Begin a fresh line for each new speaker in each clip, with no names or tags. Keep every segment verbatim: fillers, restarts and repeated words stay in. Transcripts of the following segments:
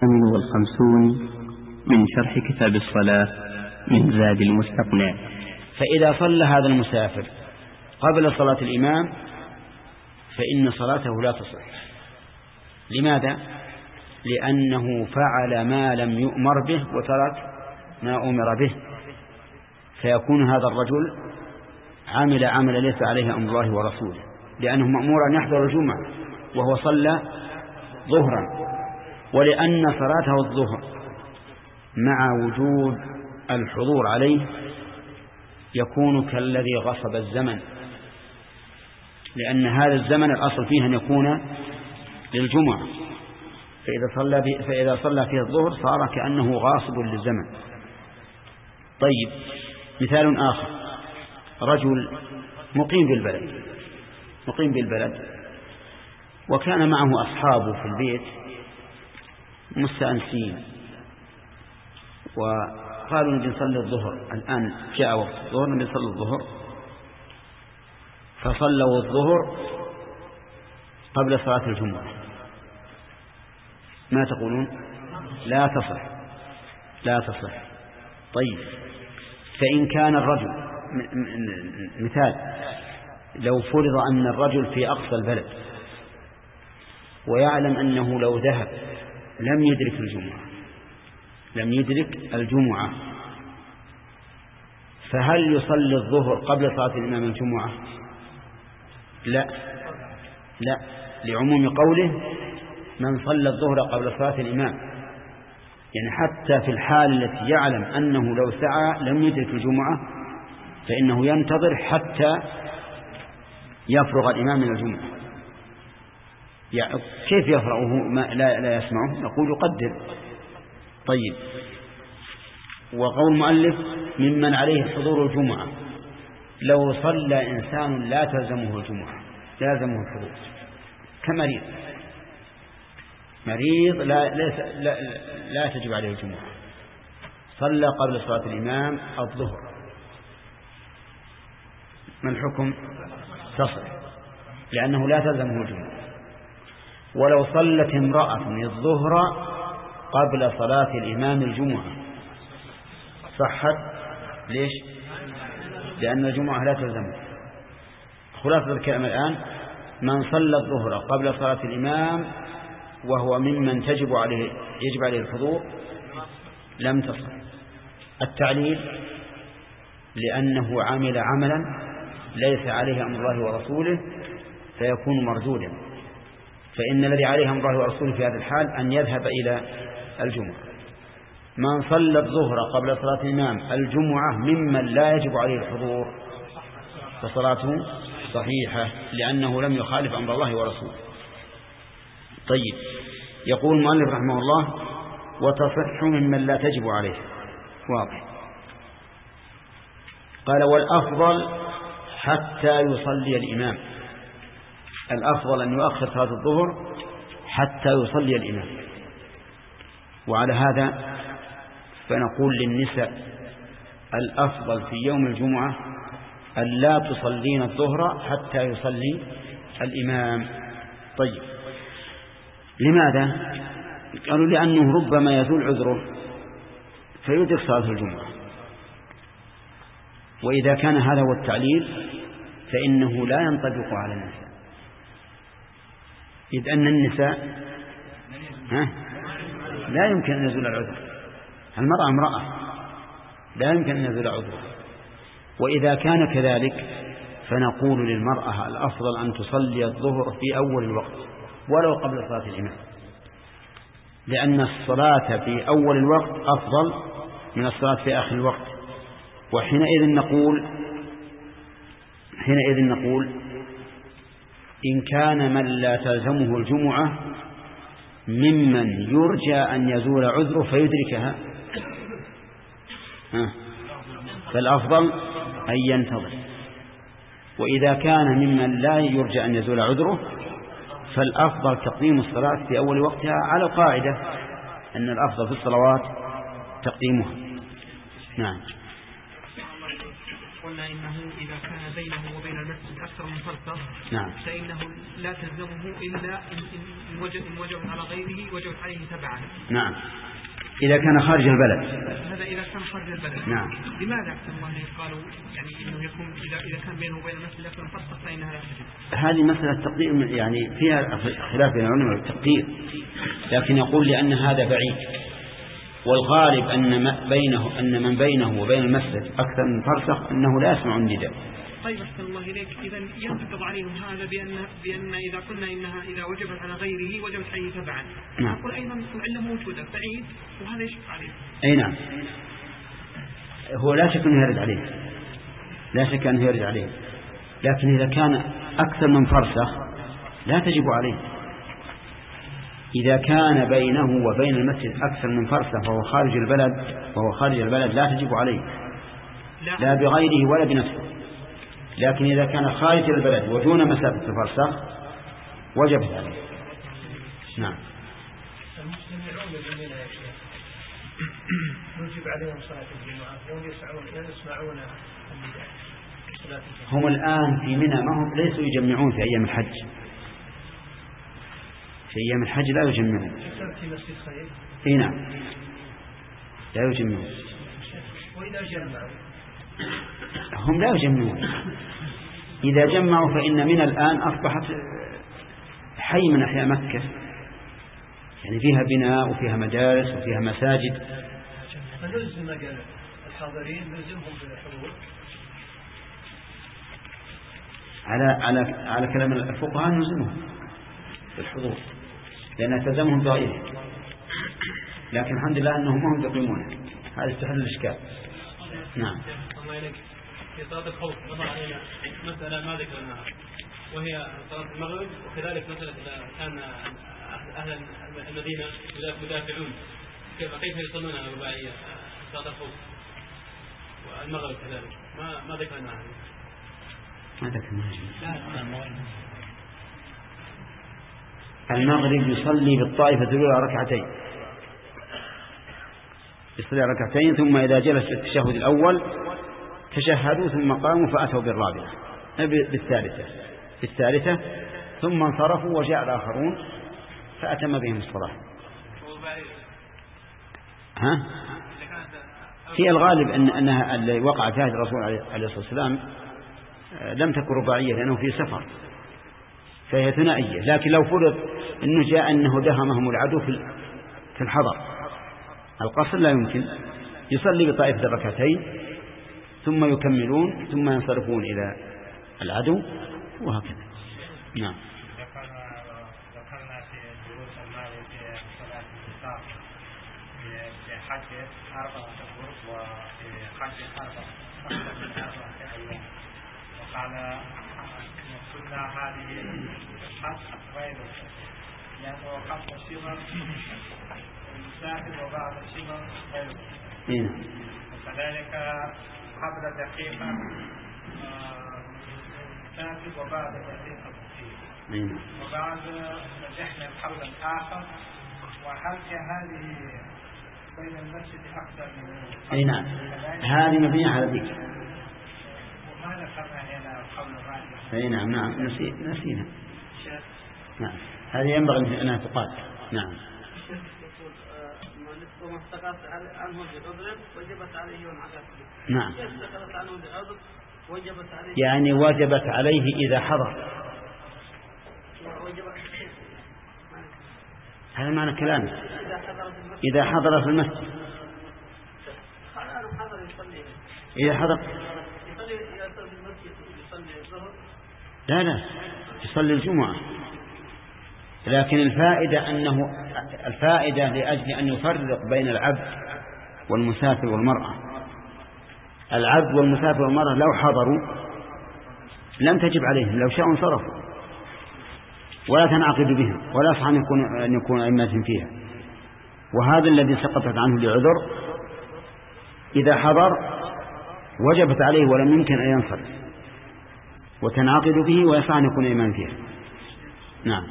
والخمسون من شرح كتاب الصلاة من زاد المستقنع.
فإذا صلى هذا المسافر قبل صلاة الإمام فإن صلاته لا تصح. لماذا؟ لأنه فعل ما لم يؤمر به وترك ما أمر به، فيكون هذا الرجل عمل عمل ليس عليه أمر الله ورسوله، لأنه مأمور أن يحضر الجمعة وهو صلى ظهرا، ولأن صلاته الظهر مع وجود الحضور عليه يكون كالذي غصب الزمن، لأن هذا الزمن الأصل فيه أن يكون للجمعة، فإذا صلى, فإذا صلى فيه الظهر صار كأنه غاصب للزمن. طيب، مثال آخر: رجل مقيم بالبلد مقيم بالبلد وكان معه أصحابه في البيت مستأنسين، وقالوا نبي نصلي الظهر، الآن جاء وقت الظهر نبي نصلي الظهر، فصلوا الظهر قبل صلاة الجمعة. ما تقولون؟ لا تصح لا تصح. طيب، فإن كان الرجل مثال، لو فرض أن الرجل في أقصى البلد ويعلم أنه لو ذهب لم يدرك الجمعة لم يدرك الجمعة فهل يصلي الظهر قبل صلاة الإمام الجمعة؟ لا لا لعموم قوله من صلى الظهر قبل صلاة الإمام، يعني حتى في الحال التي يعلم أنه لو سعى لم يدرك الجمعة فإنه ينتظر حتى يفرغ الإمام من الجمعة. يعني كيف يفرغه ما لا, لا يسمعه؟ نقول يقدر. طيب، وقول المؤلف ممن عليه حضور الجمعة، لو صلى إنسان لا تلزمه الجمعة لا يلزمه الحضور كمريض مريض لا, لا, لا, لا تجب عليه الجمعة، صلى قبل صلاة الإمام الظهر، ما الحكم؟ تصح، لأنه لا تلزمه الجمعة. ولو صلت امرأة الظهر قبل صلاة الإمام الجمعة صحت. ليش؟ لأن الجمعة لا تلزمه. خلاصة الكلام الآن: من صلى الظهر قبل صلاة الإمام وهو ممن تجب عليه يجب عليه الحضور لم تصح. التعليل: لأنه عمل عملا ليس عليه أمر الله ورسوله فيكون مردودا، فإن الذي عليه أمر الله ورسوله في هذا الحال أن يذهب إلى الجمعة. من صلى الظهر قبل صلاة الإمام الجمعة ممن لا يجب عليه الحضور فصلاته صحيحة، لأنه لم يخالف أمر الله ورسوله. طيب، يقول المؤلف رحمه الله: وتصح ممن لا تجب عليه. واضح. قال: والأفضل حتى يصلي الإمام. الأفضل أن يؤخر صلاة الظهر حتى يصلي الإمام. وعلى هذا فنقول للنساء: الأفضل في يوم الجمعة أن لا تصلين الظهر حتى يصلي الإمام. طيب، لماذا؟ قالوا: لأنه ربما يزول عذره فيدرك صلاة الجمعة، وإذا كان هذا هو التعليل فإنه لا ينطبق على النساء، إذ أن النساء ها لا يمكن أن يزول العذر، المرأة امرأة لا يمكن أن يزول عذره. وإذا كان كذلك فنقول للمرأة: الأفضل أن تصلي الظهر في أول الوقت ولو قبل صلاة الإمام، لأن الصلاة في أول الوقت أفضل من الصلاة في آخر الوقت. وحينئذ نقول حينئذ نقول إن كان من لا تلزمه الجمعة ممن يرجى أن يزول عذره فيدركها فالأفضل أن ينتظر، وإذا كان ممن لا يرجى أن يزول عذره فالأفضل تقديم الصلاة في أول وقتها، على القاعدة أن الأفضل في الصلوات تقديمها. نعم.
قلنا إنه إذا كان بينه وبين المسجد أكثر أكثر من فرصة
نعم.
فإنه لا تلزمه إلا إن وجب وجب على غيره وجب عليه تبعا.
نعم إذا كان خارج البلد.
هذا إذا كان خارج البلد.
نعم.
لماذا أكثر الله قالوا يعني إنه يكون إذا إذا كان بينه وبين المسجد أكثر من فرصة فإنها لا تجب؟
هذه مسألة تقدير يعني فيها خلاف بين العلماء التقدير، لكن يقول لأن هذا بعيد، والغالب أن بينه أن من بينه وبين المسجد أكثر من فرسخ أنه لا يسمع النداء.
طيب أحسن الله إليك، إذا ينتقض عليهم هذا بأن بأن إذا قلنا إنها إذا وجبت على غيره وجبت عليه تبعا.
نعم.
نقول أيضا العلة موجودة بعيد وهذا يشق عليه.
أي نعم. هو لا شك أنه يرد عليه، لا شك أنه يرد عليه، لكن إذا كان أكثر من فرسخ لا تجب عليه. إذا كان بينه وبين المسجد أكثر من فرسخ وهو خارج البلد وهو خارج البلد لا تجب عليه، لا بغيره ولا بنفسه. لكن إذا كان خارج البلد ودون مسافة الفرسخ وجبت عليه. نعم.
يجب عليهم صلاة الجمعة يوم يسعون يسمعون
هم الآن في منى ما هم ليسوا يجمعون في أيام الحج، في أيام الحج لا يجمعون.
في مسجد خير.
إيه نعم لا يجمعون.
وإذا جمعوا
هم لا يجمعون. إذا جمعوا فإن من الآن أصبحت حي من أحياء مكة، يعني فيها بناء وفيها مدارس وفيها مساجد.
فنلزم الحاضرين نلزمهم بالحضور
على على على كلام الفقهاء نلزمهم بالحضور لأن تلزمهم بغيره، لكن الحمد لله أنهم ما هم يقيمونه، هذا يستحل الإشكال. نعم.
الله إليك في صلاة الخوف مر علينا مسألة ما ذكرناها وهي صلاة المغرب، وكذلك مسألة إذا كان أهل المدينة مدافعون كيف يصلون الرباعية صلاة الخوف والمغرب كذلك ما ما ذكرناها.
ما ذكرناها. المغرب يصلي بالطائفة الأولى ركعتين، يصلي ركعتين ثم إذا جلس في التشهد الأول تشهدوا ثم قاموا فأتوا بالرابعة بالثالثة بالثالثة ثم انصرفوا وجاء الآخرون فأتم بهم الصلاة. ها؟ في الغالب أن أنها اللي وقع فيها الرسول عليه الصلاة والسلام لم تكن رباعية لأنه في سفر فهي ثنائية، لكن لو فرض أنه جاء أنه دهمهم العدو في الحضر القصر لا يمكن، يصلي بطائفة الركعتين ثم يكملون ثم ينصرفون إلى العدو وهكذا. نعم.
ذكرنا في دروس الماضية في صلاة الفطار في حج أربعة أشهر وفي حج أربعة أربعة أيام، وقال قلنا هذه الحج غير لأنه قبل الشمر المسافر وبعد الشمر غير، وكذلك قبل دقيقة المسافر وبعد دقيقة المسافر، وبعد نجحنا الحول الآخر. وهل هذه بين المسجد أكثر من
أي نعم هذه مبنية على ذلك.
وما ذكرنا هنا الحول الراجح.
أي نعم نعم نسينا. نعم هذه ينبغي أنها تقال. نعم.
وما استقرت عنه بعذر وجبت عليه يوم عقابه.
نعم.
استقرت عنه بعذر وجبت عليه.
يعني وجبت عليه إذا حضر. هذا معنى كلامه. إذا حضر في المسجد. إذا حضر. لا لا يصلي الجمعة، لكن الفائدة أنه الفائدة لأجل أن يفرق بين العبد والمسافر والمرأة. العبد والمسافر والمرأة لو حضروا لم تجب عليهم، لو شاءوا انصرفوا ولا تنعقد بهم ولا يصح أن يكون أن يكون أئمة فيها. وهذا الذي سقطت عنه لعذر إذا حضر وجبت عليه ولم يمكن أن ينصرف وتنعقد به ويصح أن يكون إمام فيها. نعم.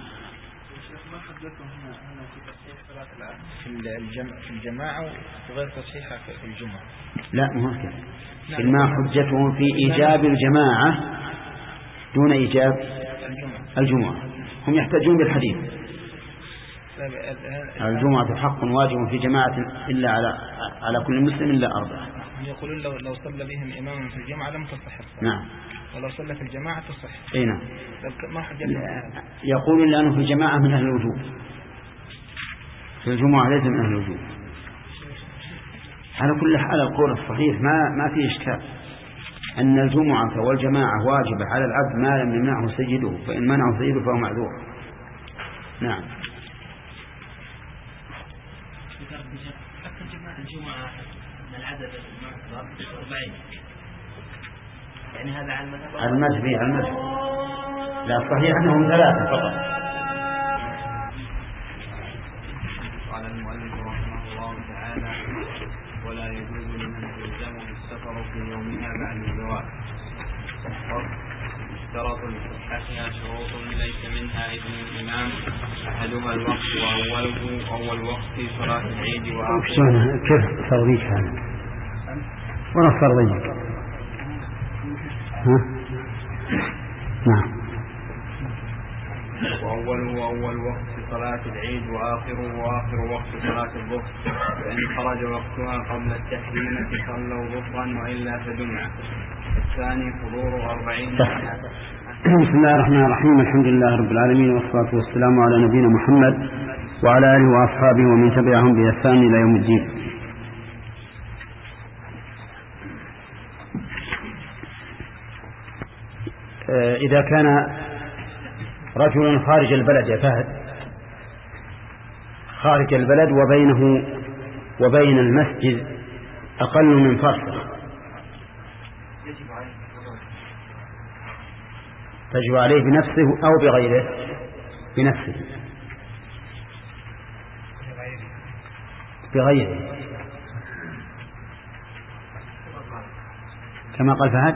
في الجمع في الجماعة وغير تصحيحها في الجمعة.
لا مو هكذا. ما حجتهم في إيجاب الجماعة دون إيجاب الجمعة. هم يحتاجون بالحديث الجمعة حق واجب في جماعة إلا على على كل مسلم إلا أربعة.
يقولون لو لو صلى بهم إمام في الجمعة لم تصح الصلاة.
نعم.
ولو صلى في الجماعة تصح.
أي نعم.
ما حد
يقولون لأنه في الجماعة من أهل الوجوب، في الجمعة ليس من أهل الوجوب. على كل حال القول الصحيح ما ما في إشكال أن الجمعة والجماعة واجبة على العبد ما لم يمنعه سيده، فإن منعه سيده فهو معذور. نعم.
الجمعة من العدد أربعين، يعني هذا على المذهب
على المذهب على المذهب لا صحيح أنهم ثلاثة فقط.
قال المؤلف رحمه الله تعالى: ولا يجوز لمن يلزم بالسفر في يومها بعد الزواج. اشترط لصحتها شروط ليس منها إذن الإمام، أحدها الوقت وأوله أول وقت صلاة العيد وآخره.
كيف فرضيك هذا؟ ولا فرضيك؟ ها؟ نعم.
وأوله وأول وقت صلاة العيد وآخره وآخر وقت صلاة الظهر، فإن خرج وقتها قبل التحريمة صلوا ظهرا وإلا فجمعة. الثاني حضور أربعين.
بسم الله الرحمن الرحيم. الحمد لله رب العالمين، والصلاة والسلام على نبينا محمد وعلى آله وأصحابه ومن تبعهم بإحسان إلى يوم الدين. إذا كان رجل خارج البلد يا فهد، خارج البلد وبينه وبين المسجد أقل من فرسخ، تجب عليه بنفسه أو بغيره؟ بنفسه. بغيره كما قال فهد،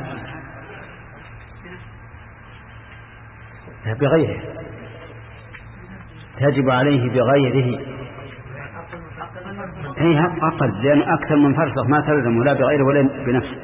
بغيره تجب عليه بغيره. هي أقل، لأن أكثر من فرسخ ما تلزم ولا بغيره ولا بنفسه.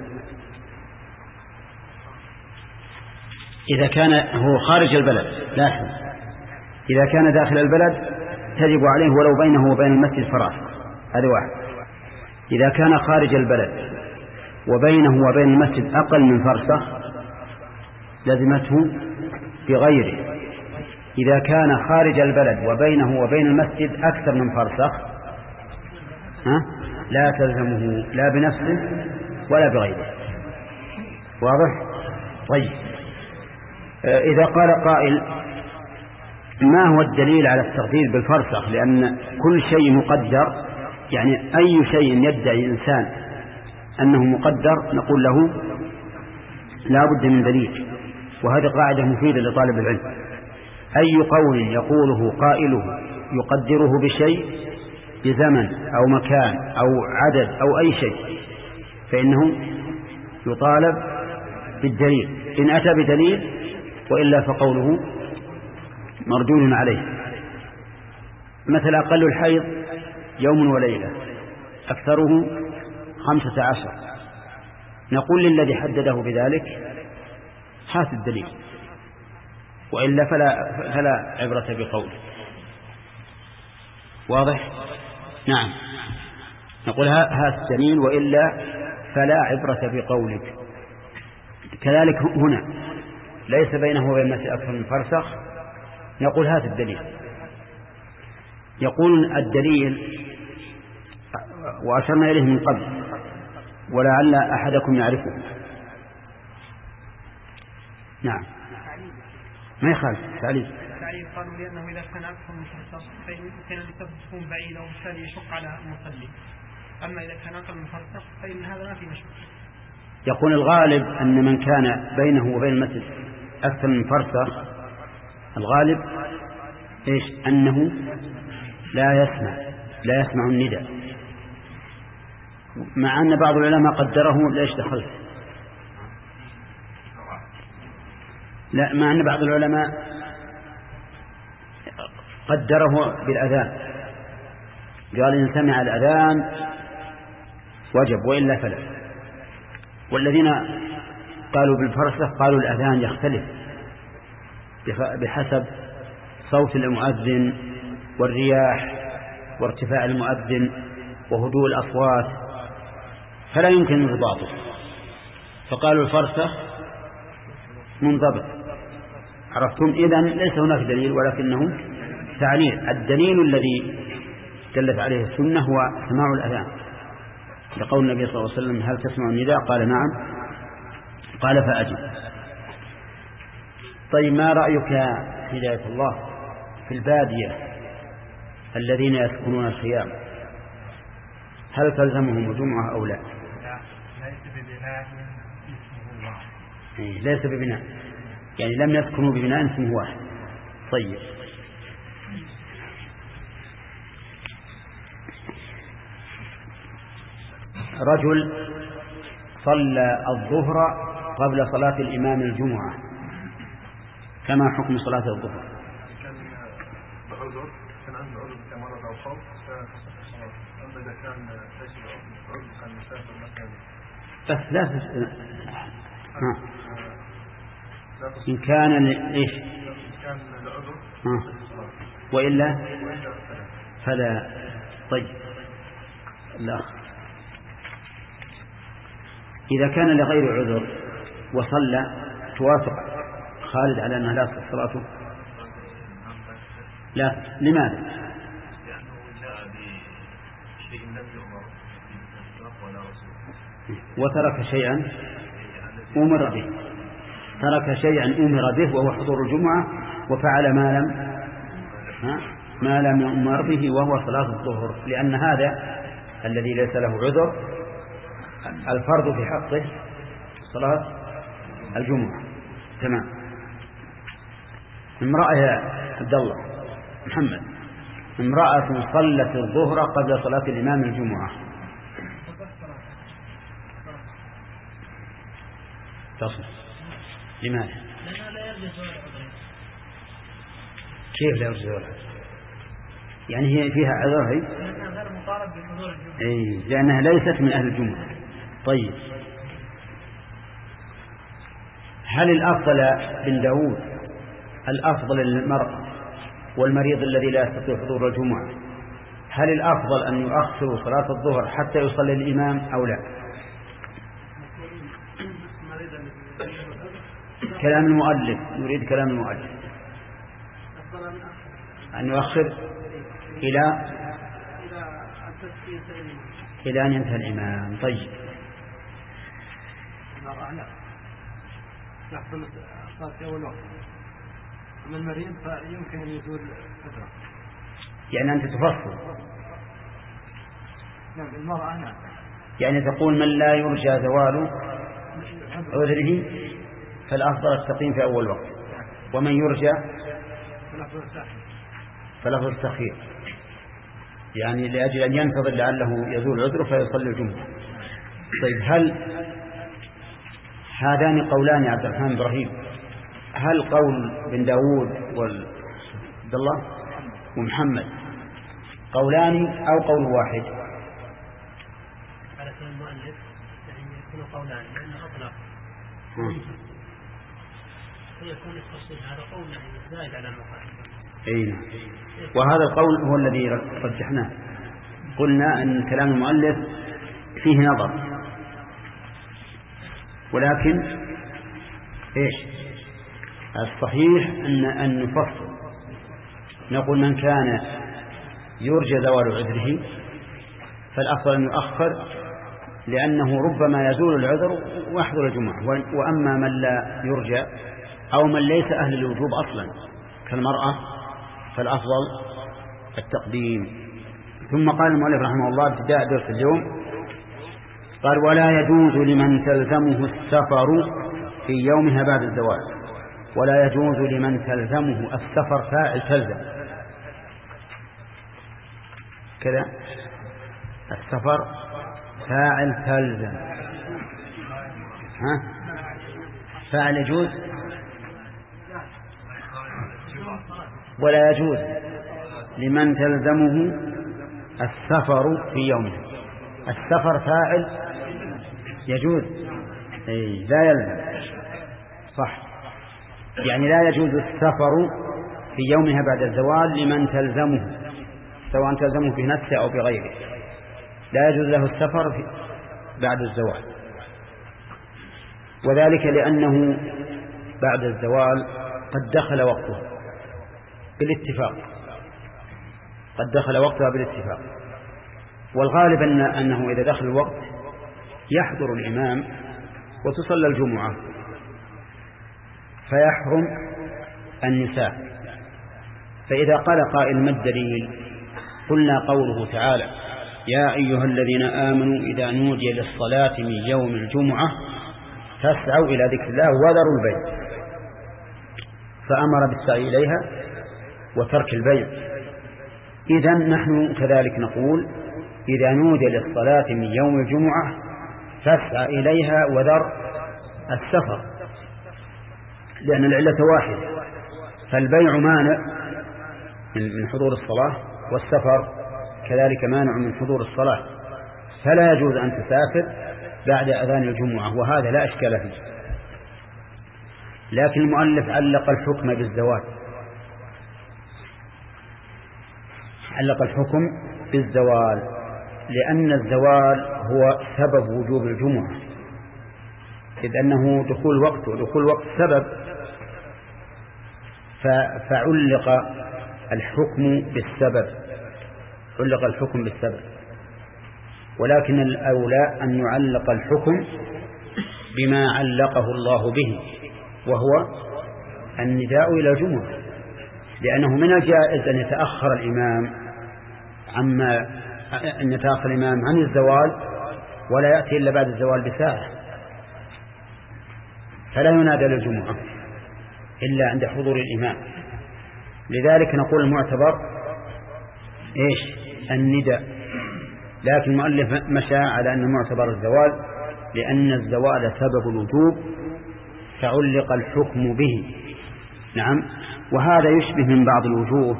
إذا كان هو خارج البلد لاحظ، إذا كان داخل البلد تجب عليه ولو بينه وبين المسجد فراسخ، هذا واحد. إذا كان خارج البلد وبينه وبين المسجد أقل من فرسخ لزمته بغيره. إذا كان خارج البلد وبينه وبين المسجد أكثر من فرسخ ها؟ لا تلزمه لا بنفسه ولا بغيره. واضح؟ طيب، إذا قال قائل ما هو الدليل على التقدير بالفرسخ؟ لأن كل شيء مقدر، يعني أي شيء يدعي الإنسان أنه مقدر نقول له لا بد من دليل، وهذه قاعدة مفيدة لطالب العلم. أي قول يقوله قائله يقدره بشيء بزمن أو مكان أو عدد أو أي شيء فإنه يطالب بالدليل، إن أتى بدليل، وإلا فقوله مردود عليه. مثل أقل الحيض يوم وليلة، أكثره خمسة عشر، نقول للذي حدده بذلك هات الدليل، وإلا فلا, فلا عبرة بقوله. واضح؟ نعم، نقول هات الدليل وإلا فلا عبرة بقولك. كذلك هنا ليس بينه وبين المسجد أكثر من فرسخ، نقول هات الدليل. يقول الدليل وأشرنا إليه من قبل ولعل أحدكم يعرفه. نعم، ما يخالف تعليل.
تعليل قالوا لأنه إذا كان أكثر من فرسخ فإن المسافة تكون بعيدة وبالتالي يشق على المصلي، أما إذا كان أقل من فرسخ فإن هذا ما في مشكلة.
يقول الغالب أن من كان بينه وبين المسجد أكثر من فرسخ الغالب إيش؟ أنه لا يسمع لا يسمع النداء، مع أن بعض العلماء قدره ليش دخلت لا مع أن بعض العلماء قدره بالأذان، قال إن سمع الأذان وجب وإلا فلا. والذين قالوا بالفرسخ قالوا الأذان يختلف بحسب صوت المؤذن والرياح وارتفاع المؤذن وهدوء الأصوات، فلا يمكن انضباطه، فقالوا الفرسخ منضبط. عرفتم؟ إذن ليس هناك دليل ولكنه تعليل. الدليل الذي دلت عليه السنة هو سماع الأذان، لقول النبي صلى الله عليه وسلم: هل تسمع النداء؟ قال: نعم. قال: فأجب. طيب، ما رأيك هداية الله في البادية الذين يسكنون الخيام؟ هل تلزمهم الجمعة أو لا؟ ليس ببناء، يعني لم يسكنوا ببناء اسمه واحد. طيب، رجل صلى الظهر قبل صلاة الإمام الجمعة، كما حكم صلاة الظهر؟
كان بعذر، كان عنده عذر كمرض أو خوف أما إذا كان ليس عذر كان مسافر مكان
بس لا تس... إن كان إيش؟
كان العذر
وإلا فلا. طيب، لا، إذا كان لغير عذر وصلى توافق خالد على أنها لا تصح صلاته؟ لا. لماذا؟
لأنه جاء بشيء لم يؤمر ولا رسول،
وترك شيئا أمر به، ترك شيئا أمر به وهو حضور الجمعة، وفعل ما لم ما لم يؤمر به وهو صلاة الظهر، لأن هذا الذي ليس له عذر الفرض في حقه صلاة الجمعة. تمام. امرأة يا عبد الله محمد، امرأة صلت الظهر قبل صلاة الإمام الجمعة تصل. لماذا؟
لأنها لا يرجى زوال عذر.
كيف لا يرجى زوال عذر؟ يعني هي فيها عذر هي؟
لأنها غير مقارب بحضور الجمعة.
أي، لأنها ليست من أهل الجمعة. طيب، هل الأفضل بن داود الأفضل للمرأة والمريض الذي لا يستطيع حضور الجمعة، هل الأفضل أن يؤخر صلاة الظهر حتى يصلي الإمام أو لا؟ كلام المؤلف، نريد كلام المؤلف أن يؤخر إلى إلى أن ينتهي الإمام. طيب،
يحصل صار في أول وقت، أما المريض فيمكن أن يزول فترة.
يعني أنت تفصل.
نعم، المرأة نعم.
يعني تقول من لا يرجى زوال عذره فالأفضل التقييم في أول وقت، ومن يرجى فالأفضل التخيير، يعني لأجل أن ينتظر لعله يزول عذره فيصلي الجمعة. طيب، هل هذان قولان يا عبد الرحمن إبراهيم، هل قول بن داود وعبد الله ومحمد قولان أو قول واحد؟
على كلام المؤلف يعني يكون قولان، لأنه أطلق ويكون التفصيل هذا قول يعني زائد على المقام.
أي نعم، وهذا القول هو الذي رجحناه، قلنا أن كلام المؤلف فيه نظر، ولكن إيش الصحيح أن أن نفصل، نقول من كان يرجى زوال عذره فالأفضل أن يؤخر، لأنه ربما يزول العذر ويحضر الجمعة. وأما من لا يرجى أو من ليس أهل الوجوب أصلا كالمرأة فالأفضل التقديم. ثم قال المؤلف رحمه الله ابتداء درس اليوم، قال: ولا يجوز لمن تلزمه السفر في يومها بعد الزواج. ولا يجوز لمن تلزمه السفر، فاعل تلزم كذا، السفر فاعل تلزم. ها فاعل يجوز، ولا يجوز لمن تلزمه السفر في يومه. السفر فاعل يجوز، أي لا يلزم، صح. يعني لا يجوز السفر في يومها بعد الزوال لمن تلزمه، سواء تلزمه بنفسه أو بغيره، لا يجوز له السفر بعد الزوال، وذلك لأنه بعد الزوال قد دخل وقته بالاتفاق، قد دخل وقتها بالاتفاق. والغالب أن أنه إذا دخل الوقت يحضر الإمام وتصلى الجمعة فيحرم النساء. فإذا قال قائل ما الدليل؟ قلنا قوله تعالى يا أيها الذين آمنوا إذا نودي للصلاة من يوم الجمعة فاسعوا إلى ذكر الله وذروا البيع، فأمر بالسعي إليها وترك البيع. إذن نحن كذلك نقول إذا نودي للصلاة من يوم الجمعة فاسعى إليها وذر السفر، لأن العلة واحدة، فالبيع مانع من حضور الصلاة والسفر كذلك مانع من حضور الصلاة، فلا يجوز أن تسافر بعد أذان الجمعة، وهذا لا إشكال فيه. لكن المؤلف علق الحكم بالزوال، علق الحكم بالزوال لأن الزوال هو سبب وجوب الجمعة، إذ أنه دخول وقت، ودخول وقت سبب، فعلق الحكم بالسبب، علق الحكم بالسبب. ولكن الأولى أن يعلق الحكم بما علقه الله به، وهو النداء إلى الجمعة، لأنه من الجائز أن يتأخر الإمام عما أن يتأخر الإمام عن الزوال ولا يأتي إلا بعد الزوال بساعة، فلا ينادى للجمعة إلا عند حضور الإمام. لذلك نقول المعتبر إيش؟ النداء. لكن المؤلف مشى على أن المعتبر الزوال، لأن الزوال سبب الوجوب فعلق الحكم به. نعم. وهذا يشبه من بعض الوجوه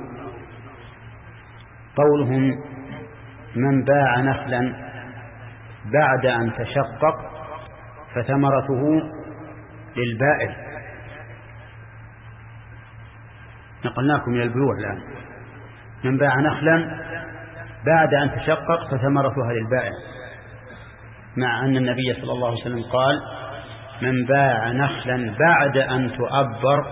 قولهم من باع نخلا بعد أن تشقق فثمرته للبائع. نقلناكم من البيوع الآن. من باع نخلا بعد أن تشقق فثمرتها للبائع، مع أن النبي صلى الله عليه وسلم قال من باع نخلا بعد أن تؤبر،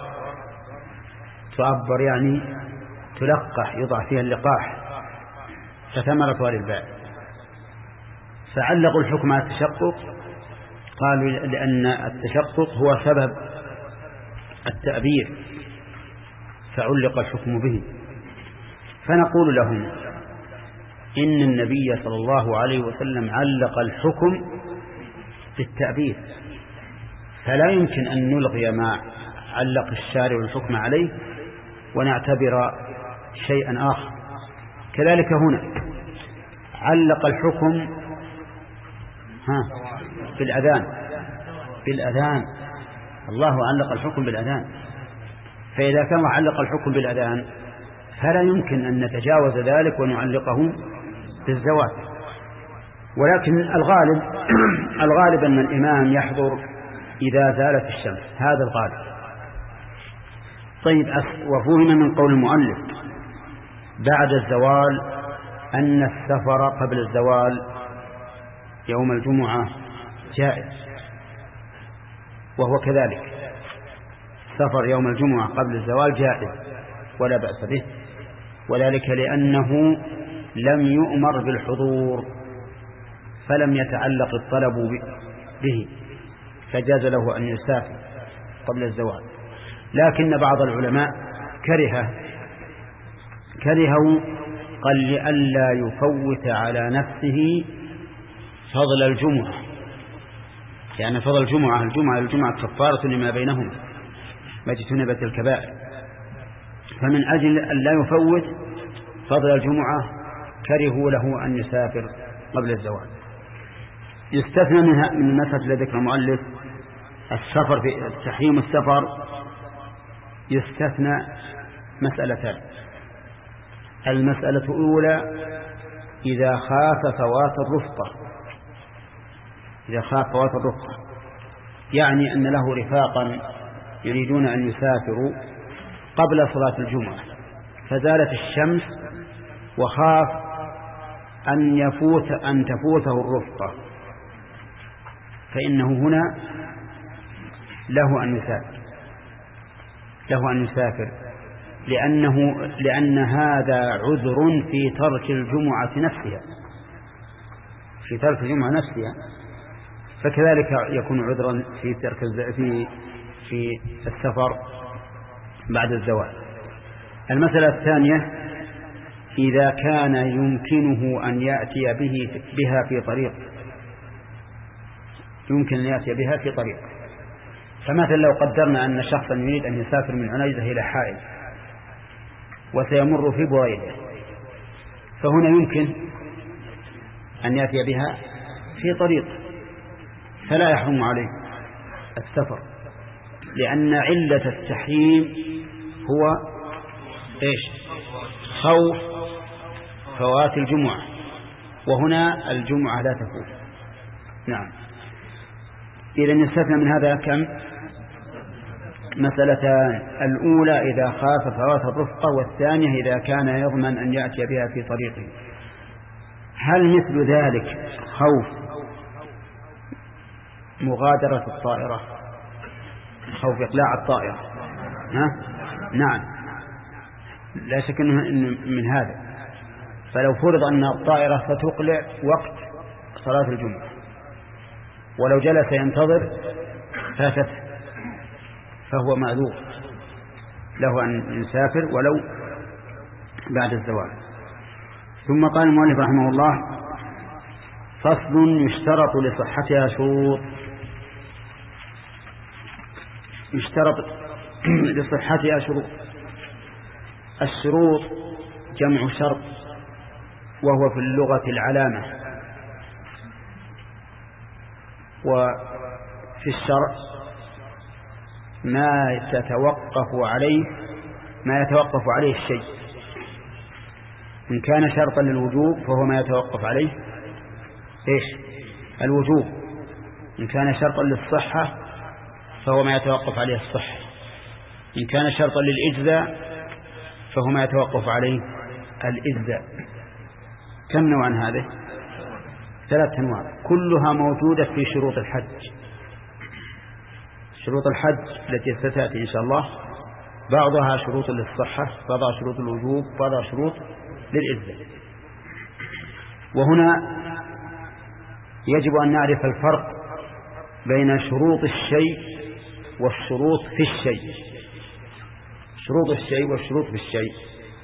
تؤبر يعني تلقح، يضع فيها اللقاح، فثمرتها للبائع. فعلقوا الحكم على التشقق، قالوا لأن التشقق هو سبب التأبير فعلق الحكم به. فنقول لهم إن النبي صلى الله عليه وسلم علق الحكم بالتأبير، فلا يمكن أن نلغي ما علق الشارع الحكم عليه ونعتبر شيئا آخر. كذلك هنا علق الحكم ها بالأذان، بالأذان الله علق الحكم بالأذان، فإذا كان علق الحكم بالأذان فلا يمكن أن نتجاوز ذلك ونعلقه بالزواج. ولكن الغالب الغالب أن الإمام يحضر إذا زالت الشمس، هذا الغالب. طيب، وفهم من قول المؤلف بعد الزوال أن السفر قبل الزوال يوم الجمعة جائز، وهو كذلك، سفر يوم الجمعة قبل الزوال جائز ولا بأس به، وذلك لأنه لم يؤمر بالحضور فلم يتعلق الطلب به، فجاز له أن يسافر قبل الزوال. لكن بعض العلماء كره كرهوا قال لئلا يفوت على نفسه فضل الجمعة، يعني فضل الجمعة الجمعة الجمعة كفارة لما بينهما ما اجتنبت الكبائر، فمن أجل أن لا يفوت فضل الجمعة كرهوا له أن يسافر قبل الزوال. يستثنى منها من المسألة التي ذكر المؤلف السفر، في تحريم السفر يستثنى مسألتان. المسألة الأولى إذا خاف فوات الرفقة، إذا خاف فوات الرفقة يعني أن له رفاقا يريدون أن يسافروا قبل صلاة الجمعة فزالت الشمس وخاف أن يفوت أن تفوته الرفقة، فإنه هنا له أن يسافر له أن يسافر لأنه لأن هذا عذر في ترك الجمعة نفسها في ترك الجمعة نفسها فكذلك يكون عذرا في ترك في في السفر بعد الزوال. المسألة الثانية إذا كان يمكنه أن يأتي به بها في طريق يمكن أن يأتي بها في طريق فمثلا لو قدرنا أن شخصا يريد أن يسافر من عنيزة إلى حائل وسيمر في بويلة فهنا يمكن أن يأتي بها في طريق فلا يحرم عليه السفر لأن علة التحريم هو إيش؟ خوف فوات الجمعة وهنا الجمعة لا تفوت. نعم. إذا يستثنى من هذا كم مسألتان، الأولى إذا خاف فوات الرفقة، والثانية إذا كان يضمن أن يأتي بها في طريقه. هل مثل ذلك خوف مغادرة الطائرة خوف إقلاع الطائرة؟ ها؟ نعم لا شك أنه من هذا. فلو فرض أن الطائرة ستقلع وقت صلاة الجمعة ولو جلس ينتظر فاتت فهو معذور له أن يسافر ولو بعد الزوال. ثم قال المؤلف رحمه الله فصل يشترط لصحتها شروط يشترط لصحتها شروط. الشروط جمع شرط وهو في اللغة العلامة، وفي الشرع ما يتوقف عليه ما يتوقف عليه الشيء. إن كان شرطا للوجوب فهو ما يتوقف عليه إيش؟ الوجوب. إن كان شرطا للصحة فهو ما يتوقف عليه الصحة. إن كان شرطا للإجزاء فهو ما يتوقف عليه الإجزاء. كم نوع هذه؟ ثلاث أنواع كلها موجودة في شروط الحج. شروط الحج التي ستأتي إن شاء الله بعضها شروط للصحة، بعضها شروط الوجوب، بعضها شروط للإجزاء. وهنا يجب أن نعرف الفرق بين شروط الشيء والشروط في الشيء. شروط الشيء والشروط في الشيء.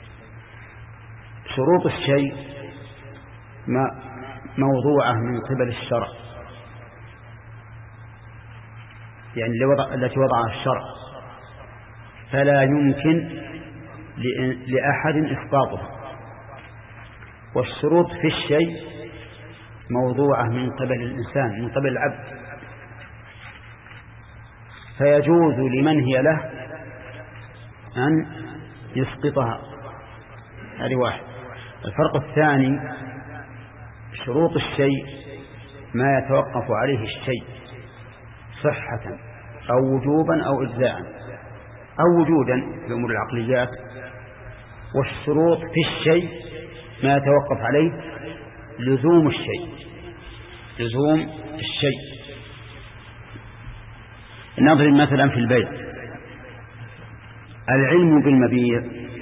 شروط الشيء ما موضوعة من قبل الشرع، يعني التي وضعها الشرع، فلا يمكن لأحد إسقاطها. والشروط في الشيء موضوعة من قبل الإنسان، من قبل العبد، فيجوز لمن هي له أن يسقطها. هذه واحد. الفرق الثاني شروط الشيء ما يتوقف عليه الشيء صحة أو وجوبا أو إجزاء أو وجودا في أمور العقليات. والشروط في الشيء ما يتوقف عليه لزوم الشيء لزوم الشيء. نضرب مثلا في البيع، العلم بالمبيع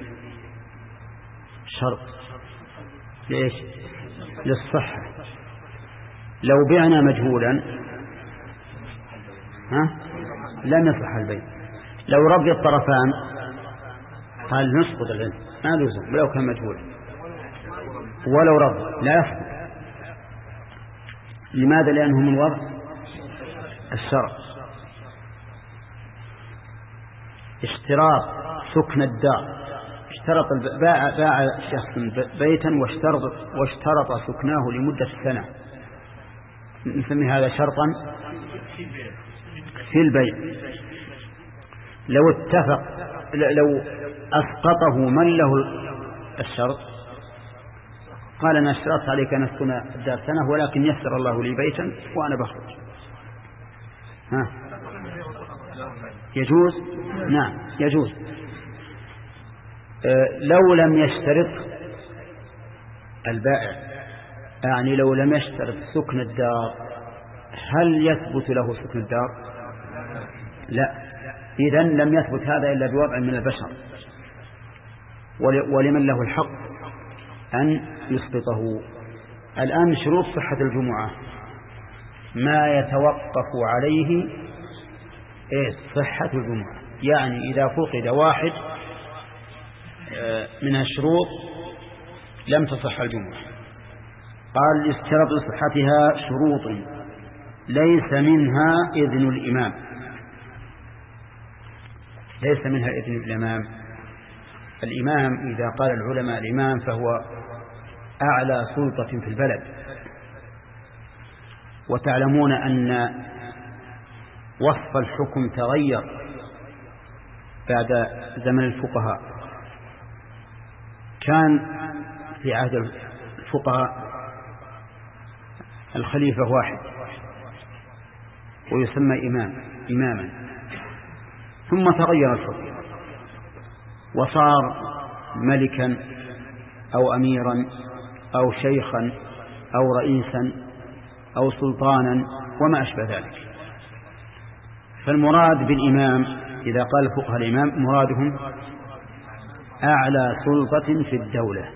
شرط ليش؟ للصحة. لو بعنا مجهولا ها لم يصح البيع. لو رضي الطرفان قال نسقط العلم ما لزم ولو كان مجهولا، ولو رضي لا يسقط. لماذا؟ لأنه من وضع الشرع. اشتراط سكن الدار، اشترط باع باع شخص بيتا واشترط واشترط سكناه لمدة سنة، نسمي هذا شرطا في البيع. لو اتفق لو أسقطه من له الشرط قال أنا اشترطت عليك أن أسكن الدار سنة ولكن يسر الله لي بيتا وأنا بخرج، ها يجوز؟ نعم يجوز. لو لم يشترط البائع، يعني لو لم يشترط سكن الدار، هل يثبت له سكن الدار؟ لا، إذن لم يثبت هذا إلا بوضع من البشر، ولمن له الحق أن يسقطه. الآن شروط صحة الجمعة ما يتوقف عليه إيه؟ صحة الجمعة. يعني إذا فقد واحد من الشروط لم تصح الجمعة. قال يشترط لصحتها شروط ليس منها إذن الإمام، ليس منها إذن الإمام. الإمام إذا قال العلماء الإمام فهو أعلى سلطة في البلد، وتعلمون أن وصف الحكم تغير بعد زمن الفقهاء. كان في عهد الفقهاء الخليفة واحد ويسمى إمام إماما، ثم تغير الحكم وصار ملكا أو أميرا أو شيخا أو رئيسا أو سلطانا وما أشبه ذلك. فالمراد بالإمام إذا قال فقهاء الإمام مرادهم أعلى سلطة في الدولة،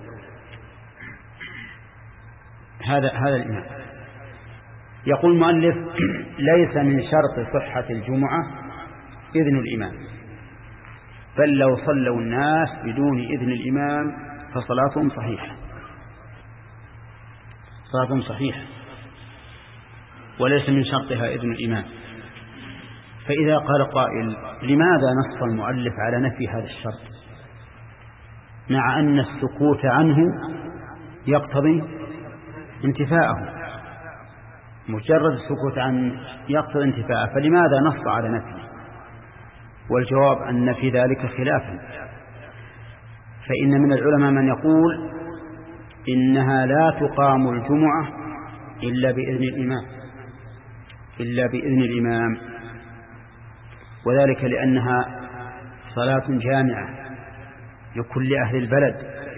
هذا هذا الإمام. يقول المؤلف ليس من شرط صحة الجمعة إذن الإمام، بل لو صلوا الناس بدون إذن الإمام فصلاتهم صحيحة، صلاتهم صحيحة وليس من شرطها إذن الإمام. فإذا قال قائل لماذا نص المؤلف على نفي هذا الشرط مع أن السكوت عنه يقتضي انتفاءه؟ مجرد السكوت عنه يقتضي انتفاءه، فلماذا نص على نفيه؟ والجواب أن في ذلك خلافا. فإن من العلماء من يقول إنها لا تقام الجمعة إلا بإذن الإمام، إلا بإذن الإمام، وذلك لأنها صلاة جامعة لكل أهل البلد،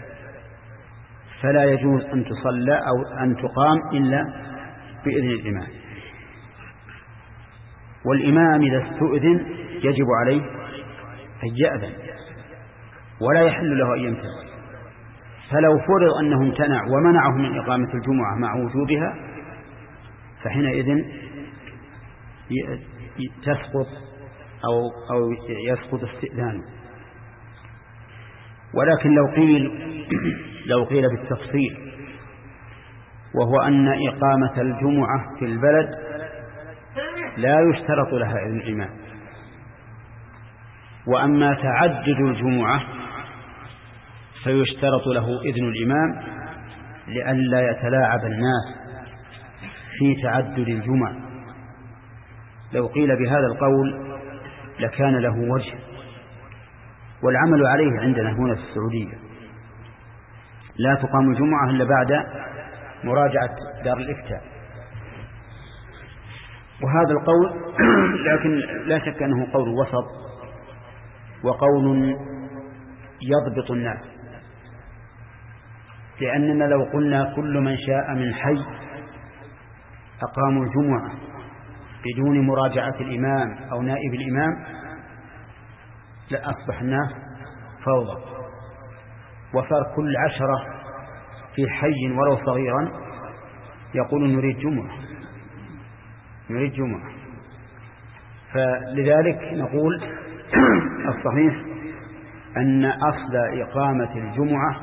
فلا يجوز أن تصلى أو أن تقام إلا بإذن الإمام. والإمام إذا استؤذن يجب عليه أن يأذن ولا يحل له أن يمتنع. فلو فرض أنه امتنع ومنعه من إقامة الجمعة مع وجوبها فحينئذ تسقط أو, أو يسقط استئذانه. ولكن لو قيل لو قيل بالتفصيل، وهو أن إقامة الجمعة في البلد لا يشترط لها إذن الإمام، وأما تعدد الجمعة فيشترط له إذن الإمام لئلا يتلاعب الناس في تعدد الجمعة. لو قيل بهذا القول لكان له وجه، والعمل عليه عندنا هنا في السعودية لا تقام الجمعة إلا بعد مراجعة دار الإفتاء، وهذا القول لكن لا شك أنه قول وسط وقول يضبط الناس، لأننا لو قلنا كل من شاء من حي أقاموا الجمعة بدون مراجعة الإمام أو نائب الإمام لأصبح الناس فوضى، وصار كل عشرة في حي ولو صغيرا يقول نريد جمعة نريد جمعة. فلذلك نقول الصحيح أن أصل إقامة الجمعة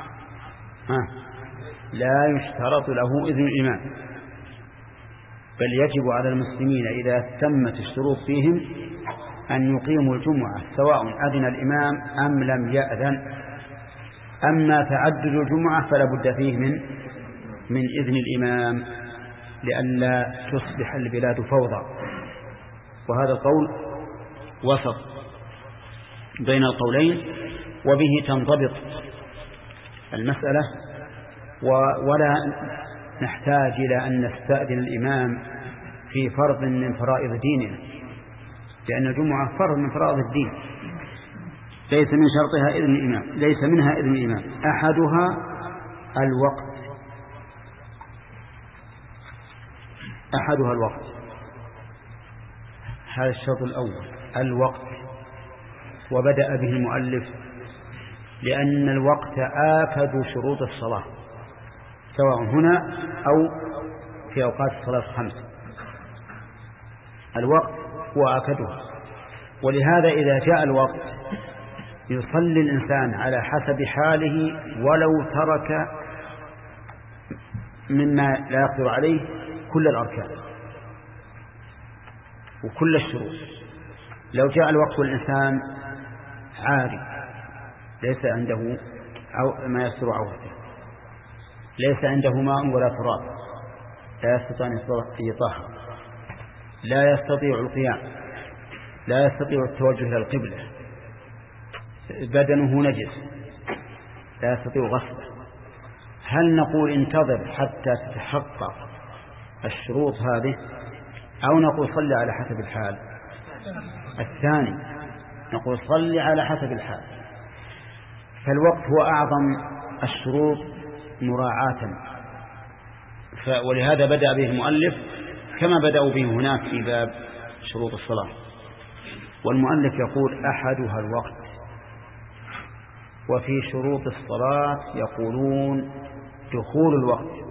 لا يشترط له إذن الإمام، بل يجب على المسلمين إذا تمت الشروط فيهم أن يقيموا الجمعة سواء أذن الإمام أم لم يأذن. أما تعدد الجمعة فلا بد فيه من من إذن الإمام لئلا تصبح البلاد فوضى. وهذا القول وسط بين القولين، وبه تنضبط المسألة، ولا نحتاج إلى أن نستأذن الإمام في فرض من فرائض ديننا، لأن الجمعة فرض من فرائض الدين، ليس من شرطها إذن الإمام، ليس منها إذن الإمام. أحدها الوقت، أحدها الوقت، هذا الشرط الأول الوقت، وبدأ به المؤلف لأن الوقت آكد شروط الصلاة سواء هنا أو في أوقات الصلاة الخمس، الوقت هو آكدها. ولهذا إذا جاء الوقت يصلي الإنسان على حسب حاله ولو ترك مما لا يقدر عليه كل الأركان وكل الشروط. لو جاء الوقت والإنسان عاري ليس عنده أو ما يستر عورته، ليس عنده ماء ولا تراب، لا يستطيع أن يطهر، لا يستطيع القيام، لا يستطيع التوجه إلى القبلة، بدنه نجس لا يستطيع غسله، هل نقول انتظر حتى تتحقق الشروط هذه أو نقول صلي على حسب الحال؟ الثاني، نقول صلي على حسب الحال. فالوقت هو أعظم الشروط مراعاة، ولهذا بدأ به المؤلف كما بدأوا به هناك في باب شروط الصلاة. والمؤلف يقول أحدها الوقت، وفي شروط الصلاة يقولون دخول الوقت.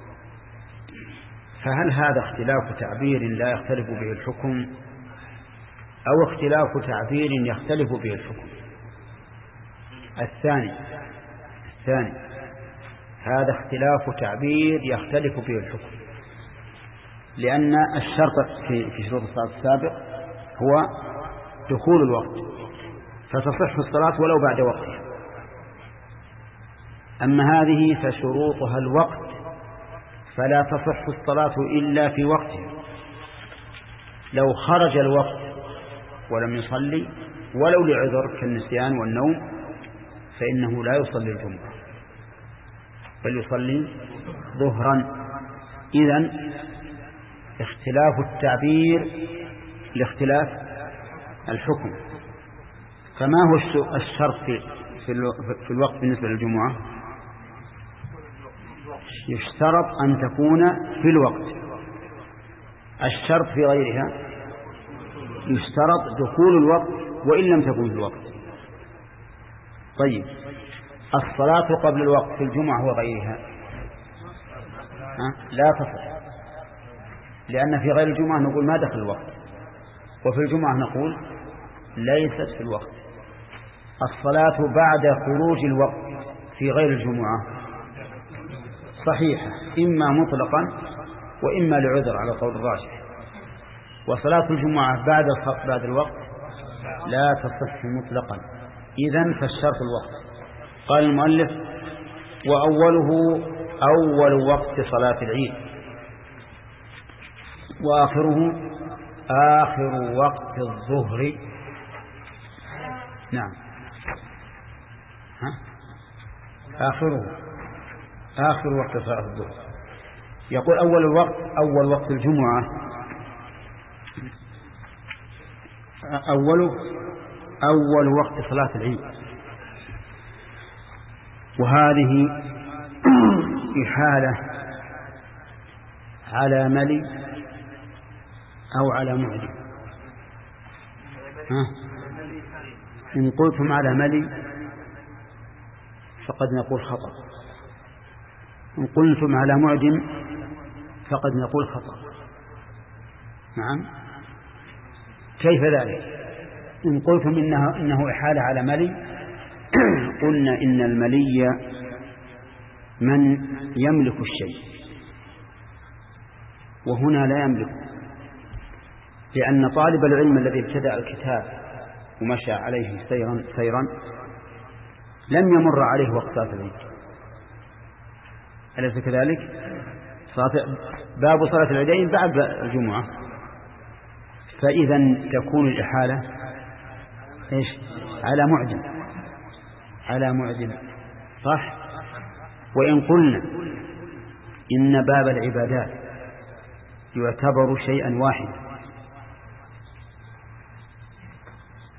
فهل هذا اختلاف تعبير لا يختلف به الحكم أو اختلاف تعبير يختلف به الحكم؟ الثاني الثاني هذا اختلاف تعبير يختلف به الحكم، لأن الشرط في في شروط الصلاة السابق هو دخول الوقت، فتصح الصلاة ولو بعد وقتها. أما هذه فشروطها الوقت، فلا تصح الصلاة إلا في وقتها. لو خرج الوقت ولم يصلي ولو لعذر كالنسيان والنوم فإنه لا يصلي الجمعة بل يصلي ظهرا. إذن اختلاف التعبير لاختلاف الحكم. فما هو الشرط في الوقت بالنسبة للجمعة؟ يشترط أن تكون في الوقت. الشرط في غيرها يشترط دخول الوقت وإن لم تكن في الوقت. طيب الصلاة قبل الوقت في الجمعة وغيرها لا تصح، لأن في غير الجمعة نقول ما دخل الوقت، وفي الجمعة نقول ليست في الوقت. الصلاة بعد خروج الوقت في غير الجمعة صحيحة إما مطلقا وإما لعذر على قول الراجح، وصلاة الجمعة بعد بعد الوقت لا تصح مطلقا. إذن فالشرط الوقت. قال المؤلف وأوله أول وقت صلاة العيد، وآخره آخر وقت الظهر. نعم ها؟ آخره آخر وقت صلاة الظهر. يقول أول الوقت أول وقت الجمعة، أول أول وقت صلاة العيد. وهذه إحالة على ملي أو على معدم. ها؟ إن قلتم على ملي فقد نقول خطأ، إن قلتم على معدم فقد نقول خطأ. نعم، كيف ذلك؟ إن قلتم إنه, إنه إحالة على ملي قلنا إن الملي من يملك الشيء، وهنا لا يملك، لأن طالب العلم الذي ابتدأ الكتاب ومشى عليه سيرا سيرا لم يمر عليه وقت صلاة العيد، أليس كذلك؟ باب صلاة العيدين بعد الجمعة، فإذا تكون الإحالة إيش؟ على معدم، على معدم، صح؟ وإن قلنا إن باب العبادات يعتبر شيئا واحدا،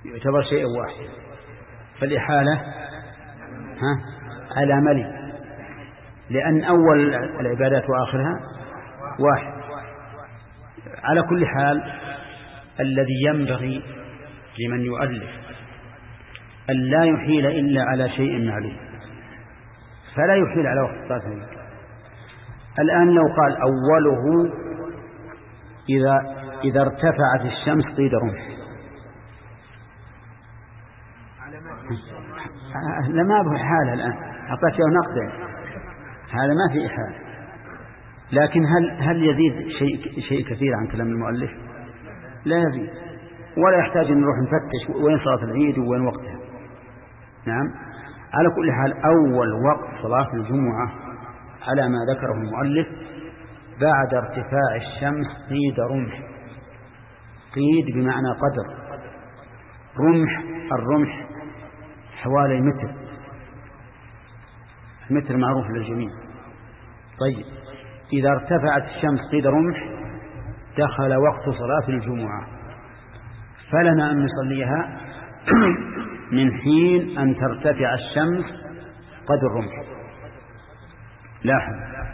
يعتبر شيء واحد. فالإحالة ها على ملي، لأن أول العبادات وآخرها واحد. على كل حال الذي ينبغي لمن يؤلف أن لا يحيل إلا على شيء معلوم، فلا يحيل على وقت صلاة العيد. الآن لو قال أوله إذا إذا ارتفعت الشمس قيد رمح، لما به حالة الآن أعطاك له نقد، هذا ما في إحالة. لكن هل هل يزيد شيء شيء كثير عن كلام المؤلف؟ لا يزيد، ولا يحتاج أن نروح نفتش وين صلاة العيد وين وقتها. نعم. على كل حال أول وقت صلاة الجمعة على ما ذكره المؤلف بعد ارتفاع الشمس قيد رمح. قيد بمعنى قدر. رمح، الرمح حوالي متر، المتر معروف للجميع. طيب إذا ارتفعت الشمس قيد رمح دخل وقت صلاة الجمعة، فلنا أن نصليها من حين أن ترتفع الشمس قدر رمح. لاحظ،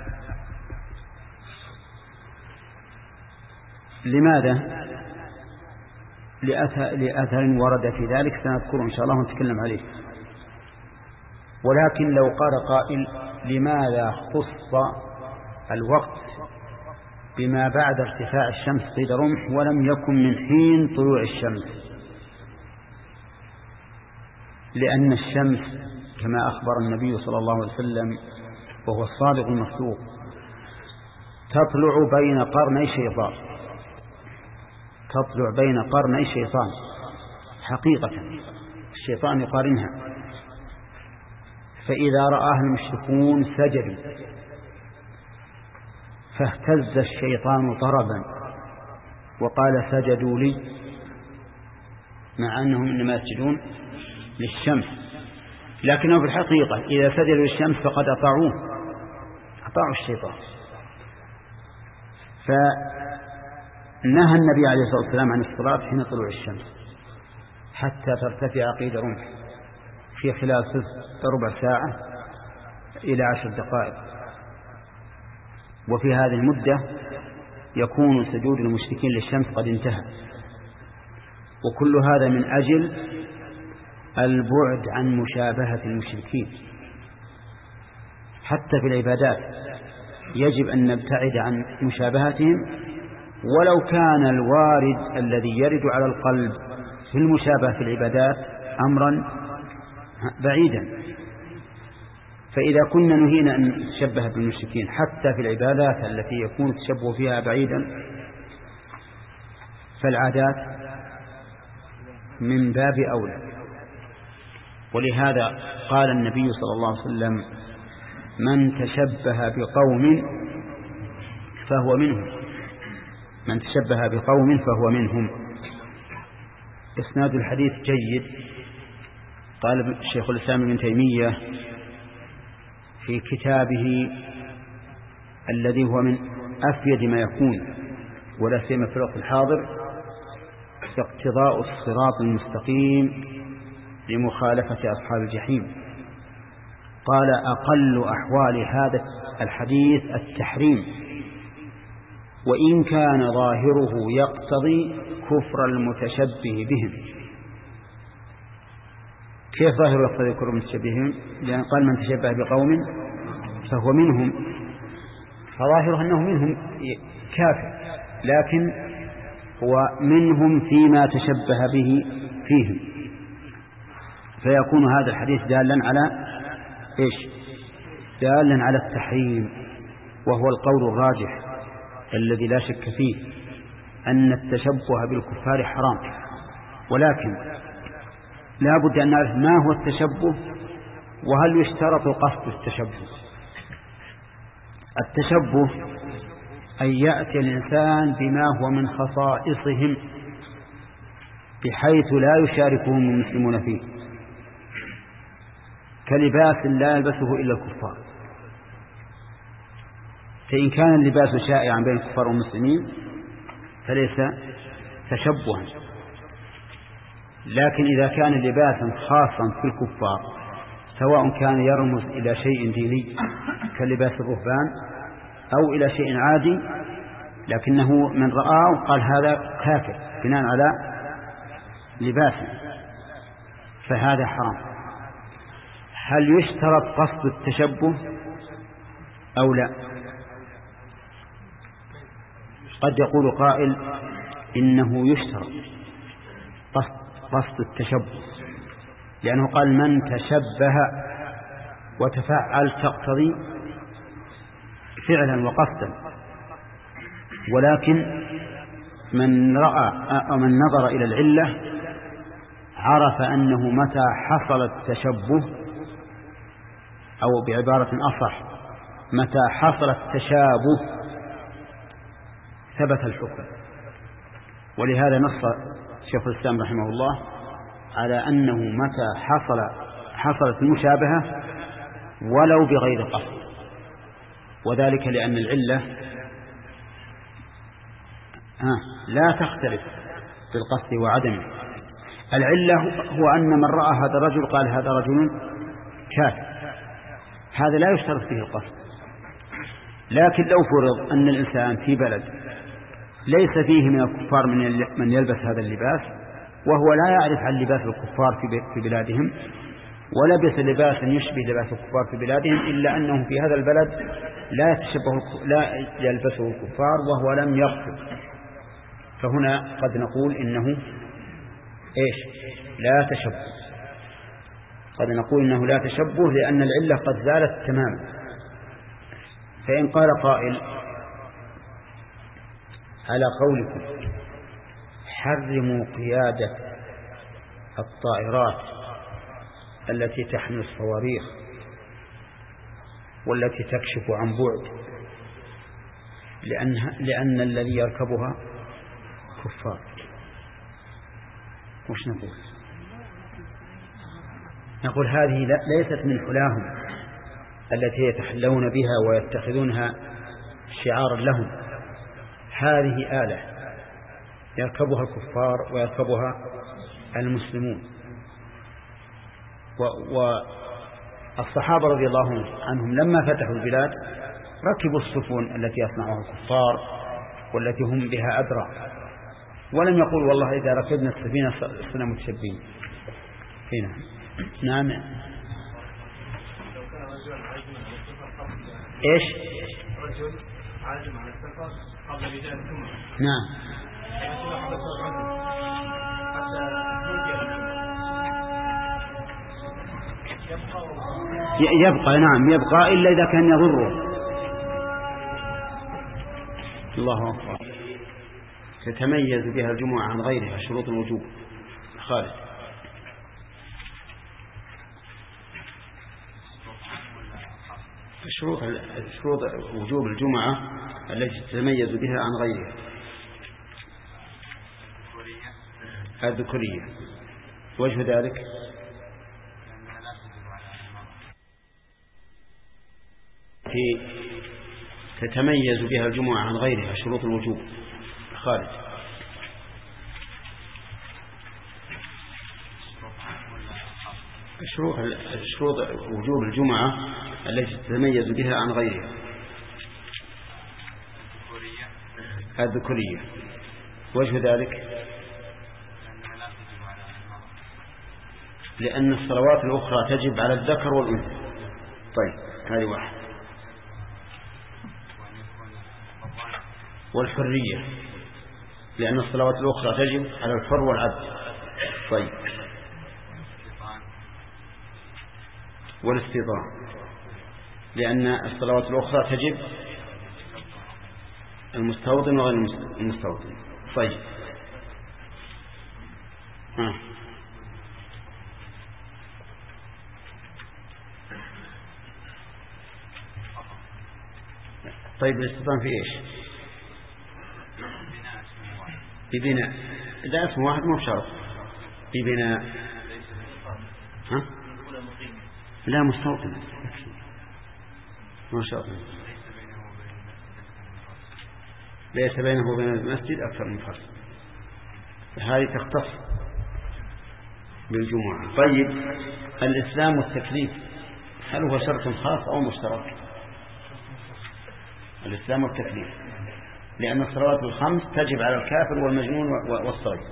لماذا؟ لأثر ورد في ذلك سنذكره إن شاء الله ونتكلم عليه. ولكن لو قال قائل لماذا خص الوقت بما بعد ارتفاع الشمس قيد رمح ولم يكن من حين طلوع الشمس؟ لأن الشمس كما أخبر النبي صلى الله عليه وسلم وهو الصادق المصدوق تطلع بين قرني شيطان، تطلع بين قرني شيطان حقيقة، الشيطان يقارنها. فإذا رآها المشركون سجدوا، فاهتز الشيطان طربا وقال سجدوا لي، مع أنهم إنما يسجدون للشمس، لكنه في الحقيقة إذا سجدوا للشمس فقد أطاعوه، أطاعوا الشيطان. فنهى النبي عليه الصلاة والسلام عن الصلاة حين طلوع الشمس حتى ترتفع قيد رمح في خلال ربع ساعة إلى عشر دقائق، وفي هذه المدة يكون سجود المشركين للشمس قد انتهى. وكل هذا من أجل البعد عن مشابهة المشركين. حتى في العبادات يجب أن نبتعد عن مشابهتهم، ولو كان الوارد الذي يرد على القلب في المشابهة في العبادات أمرا بعيدا. فإذا كنا نهينا أن نتشبه بالمشركين حتى في العبادات التي يكون التشبه فيها بعيدا، فالعادات من باب أولى. ولهذا قال النبي صلى الله عليه وسلم من تشبه بقوم فهو منهم، من تشبه بقوم فهو منهم. إسناد الحديث جيد. قال الشيخ الإسلام ابن تيمية في كتابه الذي هو من أفيد ما يكون ولا سيما في الوقت الحاضر، اقتضاء الصراط المستقيم لمخالفة أصحاب الجحيم، قال أقل أحوال هذا الحديث التحريم، وإن كان ظاهره يقتضي كفر المتشبه بهم. كيف ظاهره يقتضي كفر المتشبه بهم؟ لأن قال من تشبه بقوم فهو منهم، فظاهره أنه منهم كافر، لكن هو منهم فيما تشبه به فيهم، فيكون هذا الحديث دالا على إيش؟ دالا على التحريم، وهو القول الراجح الذي لا شك فيه أن التشبه بالكفار حرام. ولكن لا بد أن نعرف ما هو التشبه، وهل يشترط قصد التشبه. التشبه أن يأتي الإنسان بما هو من خصائصهم بحيث لا يشاركهم المسلمون فيه، كلباس لا يلبسه إلا الكفار. فإن كان اللباس شائعا بين الكفار والمسلمين فليس تشبها. لكن إذا كان لباسا خاصا في الكفار سواء كان يرمز إلى شيء ديني كلباس الرهبان أو إلى شيء عادي لكنه من رآه قال هذا كافر بناء على لباسه فهذا حرام. هل يشترط قصد التشبه أو لا؟ قد يقول قائل إنه يشترط قصد التشبه لأنه قال من تشبه وتفعل تقتضي فعلا وقصدا، ولكن من رأى أو من نظر إلى العلة عرف أنه متى حصل التشبه أو بعبارة أصح متى حصل التشابه ثبت الحكم. ولهذا نص شيخ الإسلام رحمه الله على أنه متى حصل حصلت المشابهة ولو بغير قصد، وذلك لأن العلة لا تختلف بالقصد وعدمه. العلة هو أن من رأى هذا الرجل قال هذا رجل كافر، هذا لا يشترط فيه القصد. لكن لو فرض أن الإنسان في بلد ليس فيه من الكفار من يلبس هذا اللباس وهو لا يعرف عن لباس الكفار في بلادهم ولبس لباسا يشبه لباس الكفار في بلادهم إلا أنه في هذا البلد لا يتشبه لا يلبسه الكفار وهو لم يقصد، فهنا قد نقول إنه إيش لا تشبه، قد نقول إنه لا تشبه لأن العلة قد زالت تماما. فإن قال قائل على قولكم حرموا قيادة الطائرات التي تحمل الصواريخ والتي تكشف عن بعد لأنها لأن الذي يركبها كفار، وش نقول؟ نقول هذه ليست من حلاهم التي يتحلون بها ويتخذونها شعارا لهم، هذه آلة يركبها الكفار ويركبها المسلمون. والصحابة رضي الله عنهم لما فتحوا البلاد ركبوا السفن التي يصنعها الكفار والتي هم بها أدرى، ولم يقول والله إذا ركبنا السفينة صرنا متشبهين. هنا نعم إيش
رجل عازم على السفر قبل بداية الجمعة
نعم يبقى نعم يبقى إلا إذا كان يضره. الله أكبر. تتميز بها الجمعة عن غيرها شروط الوجوب. خالد شروط شروط وجوب الجمعة التي تتميز بها عن غيرها الذكورية. وجه ذلك تتميز بها الجمعة عن غيرها شروط الوجوب. خالد شروط شروط وجوب الجمعة التي تتميز بها عن غيرها الذكورية. وجه ذلك لأن الصلوات الأخرى تجب على الذكر والأنثى. طيب هذه واحد. والحرية لأن الصلوات الأخرى تجب على الحر والعبد. طيب والاستيطان لأن الصلوات الأخرى تجب المستوطن وغير المستوطن. طيب ها. طيب الاستيطان في إيش؟ ببناء. إذا اسم واحد مو بشرط ببناء. ها؟ لا مستوطن ما شاء الله ليس بينه وبين المسجد أكثر من فرق، هذه تختص بالجمعة. طيب الإسلام والتكليف هل هو شرط خاص أو مشترك؟ الإسلام والتكليف، لأن الصلوات الخمس تجب على الكافر والمجنون والصغير.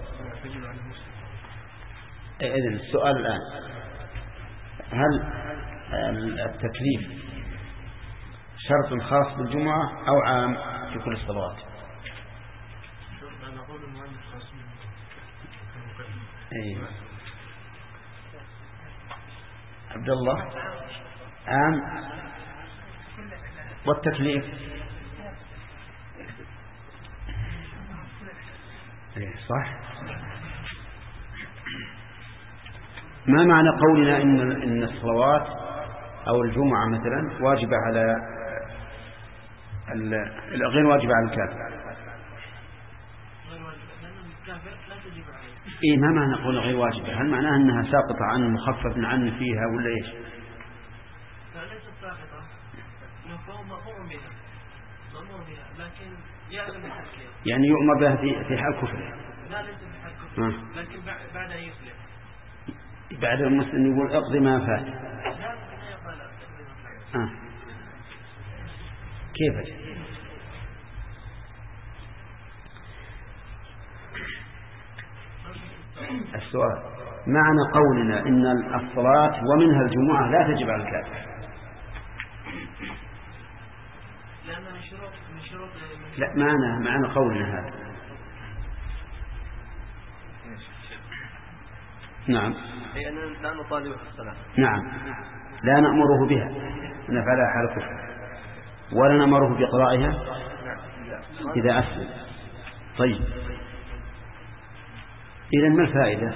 إذن السؤال الآن، هل التكليف شرط خاص بالجمعة أو عام في كل الصلوات؟ أيه. عبد الله عام، والتكليف أيه صح. ما معنى قولنا إن إن الصلوات أو الجمعة مثلا واجبة على غير واجبة على الكافر؟ إيه ما معنى قول غير واجبة؟ هل معناها أنها ساقطة عن مخفف عنه فيها ولا إيش؟
لا ليست ساقطة، هو مأمور بها مأمور بها لكن يعلم التفكير،
يعني يؤمر بها في في حال كفره.
لا ليس في حال كفره آه. لكن بعد أن يسلم،
بعد المسلم يقول اقضي ما فات. آه. كيف؟ السؤال معنى قولنا إن الصلاة ومنها الجمعة لا تجب على الكافر. لا معنى معنى قولنا هذا. نعم.
أي أننا لا نطالبه الصلاة.
نعم. لا نأمره بها نفعلها حال كفر، ولا نأمره بقضائها إذا أسلم. طيب إذن ما الفائدة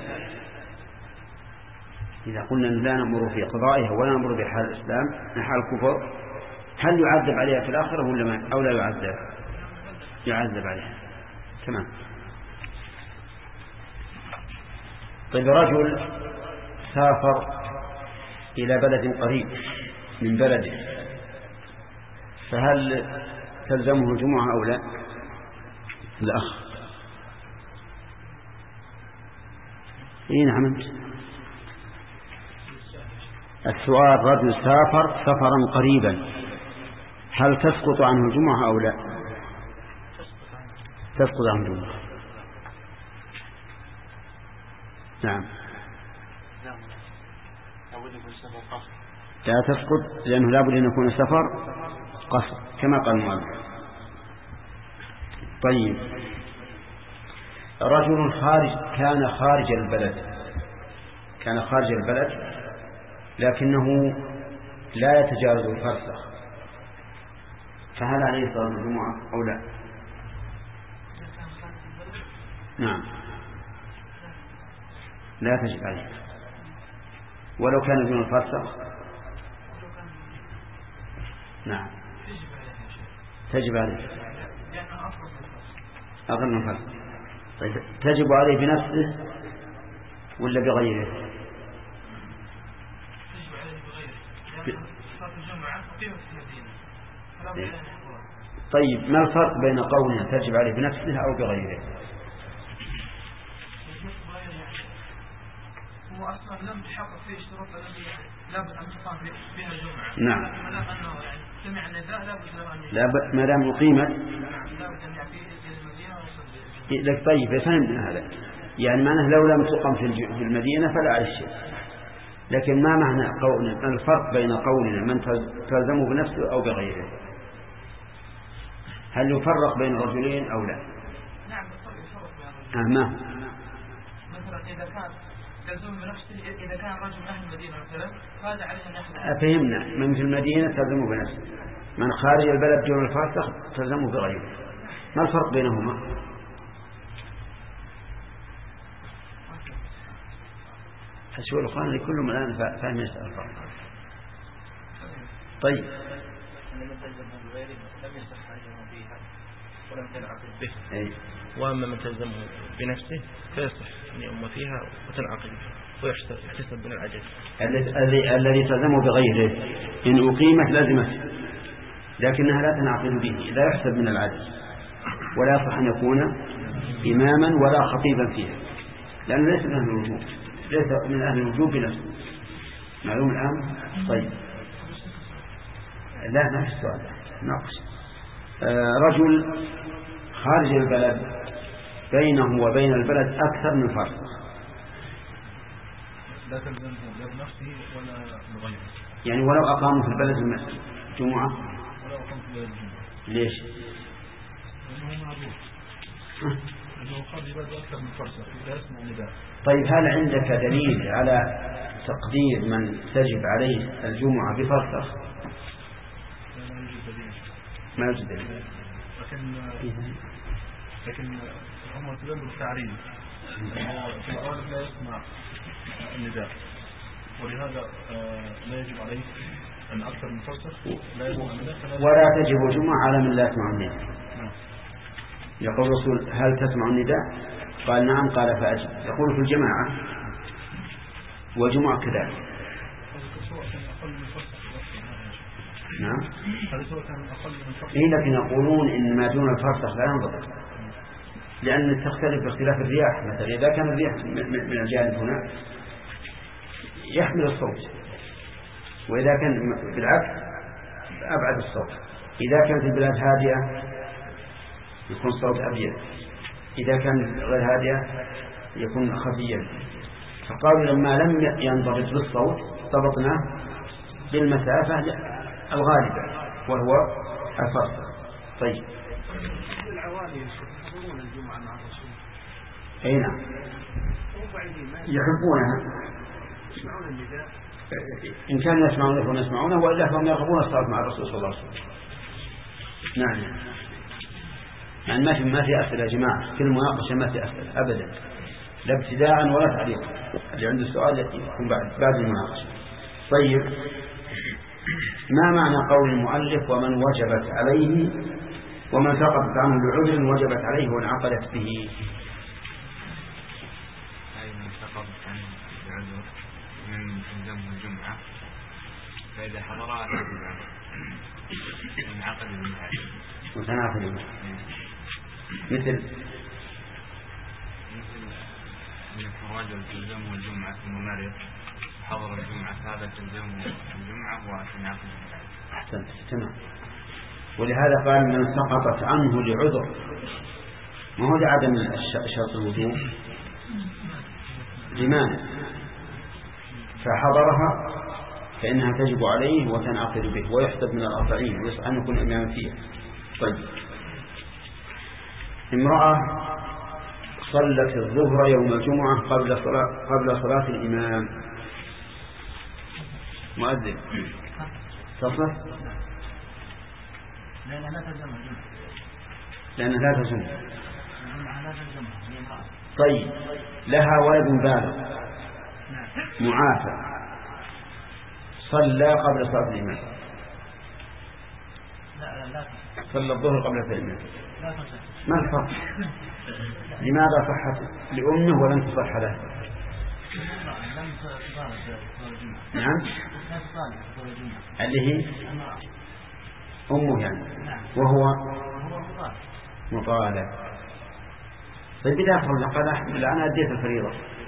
إذا قلنا لا نأمره في قضائها ولا نأمره بحال الإسلام حال الكفر؟ هل يعذب عليها في الآخرة ولا ما أو لا يعذب؟ يعذب عليها. تمام. طيب رجل سافر إلى بلد قريب من بلده، فهل تلزمه الجمعة أو لا؟ الأخ إيه نعم أنت. السؤال رجل سافر سفرا قريبا، هل تسقط عنه الجمعة أو لا؟ تسقط عنه الجمعة. نعم. لا تسقط لأنه لا بد أن يكون سفر قصر كما قال المؤلف. طيب رجل خارج كان خارج البلد كان خارج البلد لكنه لا يتجاوز الفرسخ، فهل عليه صلاة الجمعة أو لا؟ نعم لا تجب عليه ولو كان دون الفرسخ. نعم تجب عليه أقل من الفرسخ. طيب تجب عليه بنفسه ولا بغيره؟ طيب ما الفرق بين قولنا تجب عليه بنفسه أو بغيره؟
هو أصلا لم تحقق فيه الشروط التي لابد أن تقام بها الجمعة.
نعم.
ما دام أنه يعني سمع النداء لابد أن
لا ب... ما دام أقيمت.
لابد أن يأتي إلى المدينة ويصلي.
طيب فهمنا هذا، يعني معناه لو لم تقم في المدينة فلا عليه شيء. لكن ما معنى قولنا الفرق بين قولنا من تلزمه بنفسه أو بغيره؟ هل يفرق بين الرجلين أو لا؟
نعم يفرق بين الرجلين.
آه ما
مثلا إذا كان تلزم بنفسه، إذا كان رجل من أهل المدينة مثلا فهذا عليه أن يأخذ.
أفهمنا من في المدينة تلزمه بنفسه، من خارج البلد دون الفاسق تلزمه بغيره. ما الفرق بينهما؟ شو الأخوان اللي كلهم الآن فاهم يسأل الفرق. طيب
أي. وأما من تلزمه بنفسه فيصح أن يؤم فيها وتنعقد ويحتسب من العجز.
الذي الذي تلزمه بغيره إن أقيمت لازمته لكنها لا تنعقد به، لا يحسب من العجز، ولا يصح أن يكون إماما ولا خطيبا فيها لأنه ليس من الوجوب. ليس من أهل الوجوب بنفسه. معلوم الآن؟ طيب لا نفس السؤال ناقش. آه رجل خارج البلد بينه وبين البلد أكثر من فرق،
لا تلزمه لا بنفسه ولا بغيره،
يعني ولو أقاموا في البلد الجمعة
ولو أقاموا في البلد الجمعة.
ليش؟
لأنه معروف أنه خارج البلد أكثر من فرصة لا يسمع نداء.
طيب هل عندك دليل على تقدير من تجب عليه الجمعة بفرصة؟
لا يوجد دليل.
ما يوجد دليل.
لكن لكن هم يتبين بالتعريف في الأول لا يسمع النداء، ولهذا لا يجب عليه أن أكثر من فرصة لا يسمع النداء
ولا تجب الجمعة على من لا يسمع النداء. يقول الرسول هل تسمع النداء؟ قال نعم، قال فأجب. يقول في الجماعة والجمعة كذلك. نعم. إيه لكن يقولون إن ما دون الفرسخ لا ينضبط، لأن تختلف باختلاف الرياح. مثلا إذا كان الرياح من الجانب هنا يحمل الصوت، وإذا كان بالعكس أبعد الصوت. إذا كانت البلاد هادئة يكون الصوت أبيض، إذا كان غير هادئة يكون خفيا. فقالوا لما لم ينضبط بالصوت ضبطنا بالمسافة الغالبة وهو الفرق. طيب
العوالي يحضرون الجمعة مع الرسول.
أي نعم يحبونها،
يسمعون النداء
إن كانوا يسمعونه فهم يسمعونه، وإلا فهم يرغبون الصلاة مع الرسول صلى الله عليه وسلم. نعم. يعني ما في ما في أسئلة يا جماعة، كل مناقشة ما في أسئلة أبدا، لا ابتداء ولا تعليق. اللي عنده سؤال يكون بعد بعد المناقشة. طيب ما معنى قول المؤلف ومن وجبت عليه ومن سقطت عنه بعذر وجبت عليه وانعقدت به؟
أي من سقطت عنه بعذر من تلزمه الجمعة فإذا حضرها تجب عنه وانعقد بها
وتنعقد به. مثل
مثل أن يكون رجل تلزمه الجمعة ثم مرض حضر الجمعة هذا تلزمه الجمعة وتنعقد بها.
أحسنت تمام. ولهذا قال من سقطت عنه لعذر، ما هو لعدم شرط الوجوب، لمانع، فحضرها فإنها تجب عليه وتنعقد به ويحسب من الأربعين ويسعى أن يكون إماما فيها. طيب امرأة صلت الظهر يوم الجمعة قبل صلاة قبل صلاة الإمام، مؤذن تصلح؟
لأنها لا تلزم الجمعة.
لأنها لا تلزم.
الجمعة لا تلزم.
طيب لها ولد بالغ معافى صلى قبل صلاة الإمام.
لا لا
صلى الظهر قبل صلاة الإمام.
لا تصح.
ما الفرق؟ لماذا صحت لأمه ولم تصح له؟
لم تصالح صلاة الجمعة.
نعم.
لا تصالح صلاة الجمعة.
اللي هي أمه يعني. وهو مطالب. طيب إذا قال قال أنا أديت الفريضة،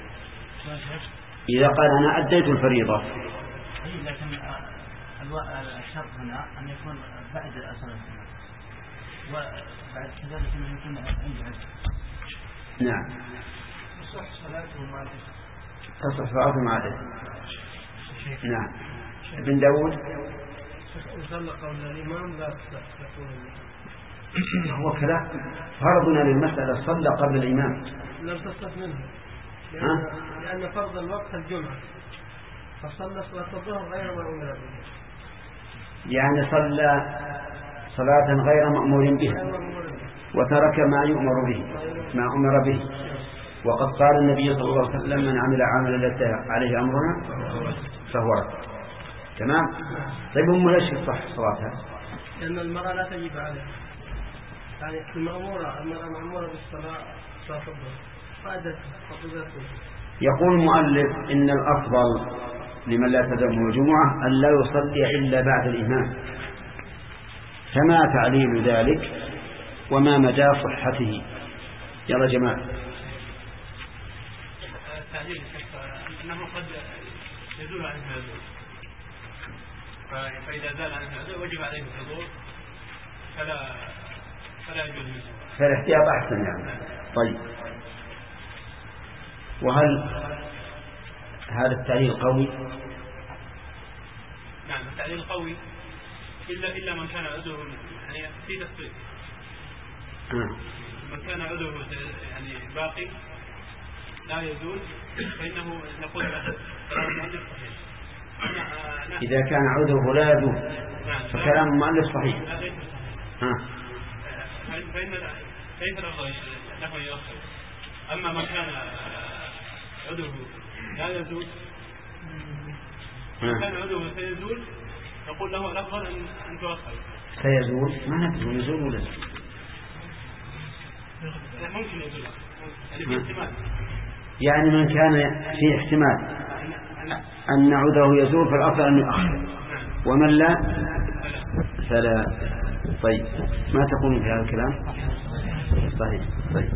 إذا قال أنا أديت الفريضة،
لكن الشرط هنا أن يكون بعد صلاة الجمعة وبعد كذلك أن يكون عنده عذر.
نعم.
تصح صلاته مع
تصح صلاته مع الإثم. نعم. ابن داود
وصلى قول الإمام لا تكون
هو كلام فرضنا للمسألة صلى قبل الإمام
لم تصح منه، لأن, لأن فرض الوقت الجمعة، فصلى صلاة الظهر غير ما أمر به،
يعني صلى صلاة غير مأمور به وترك ما يؤمر به ما أمر به. وقد قال النبي صلى الله عليه وسلم من عمل عملا ليس عليه أمرنا فهو رد. تمام. طيب أم ليش تصح صلاتها؟
لأن المرأة لا تجب عليها، يعني المأمورة المرأة مأمورة بالصلاة صلاة الظهر فأدت فقدته.
يقول المؤلف إن الأفضل لمن لا تلزمه الجمعة أن لا يصلي إلا بعد الإمام، فما تعليل ذلك وما مدى صحته؟ يلا جماعة.
التعليل أن قد يزول عنه العذر، فإذا زال عنه العذر وجب عليه الحضور فلا فلا يجوز منه.
فالاحتياط أحسن يعني. طيب، وهل هذا التعليل قوي؟
نعم التعليل قوي إلا إلا من كان عذره يعني في تفصيل. من كان عذره يعني باقي لا يزول فإنه نقول له كلام المؤلف صحيح.
إذا كان عذره لا يزول فكلام المؤلف صحيح. ها.
فإن كيف له يؤخر. أما من كان عذره لا يزول من كان عذره سيزول نقول له الأفضل أن تؤخر.
سيزول ما نقول يزول ولا
ممكن يزول يعني في احتمال.
يعني من كان في احتمال أن عذره يزول فالأفضل أن يؤخر، ومن لا فلا. طيب، ما تقول في هذا الكلام؟ صحيح. طيب،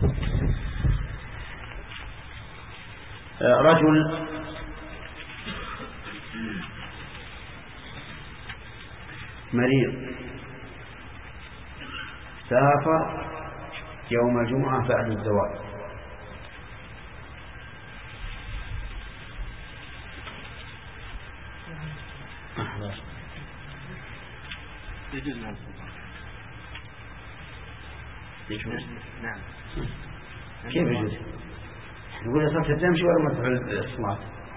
رجل مريض سافر يوم الجمعة بعد الزواج،
يجوز له
يجوز.
نعم.
كيف يجوز؟ نقول يصلي تمشي ولا ما تفعل الصلاة؟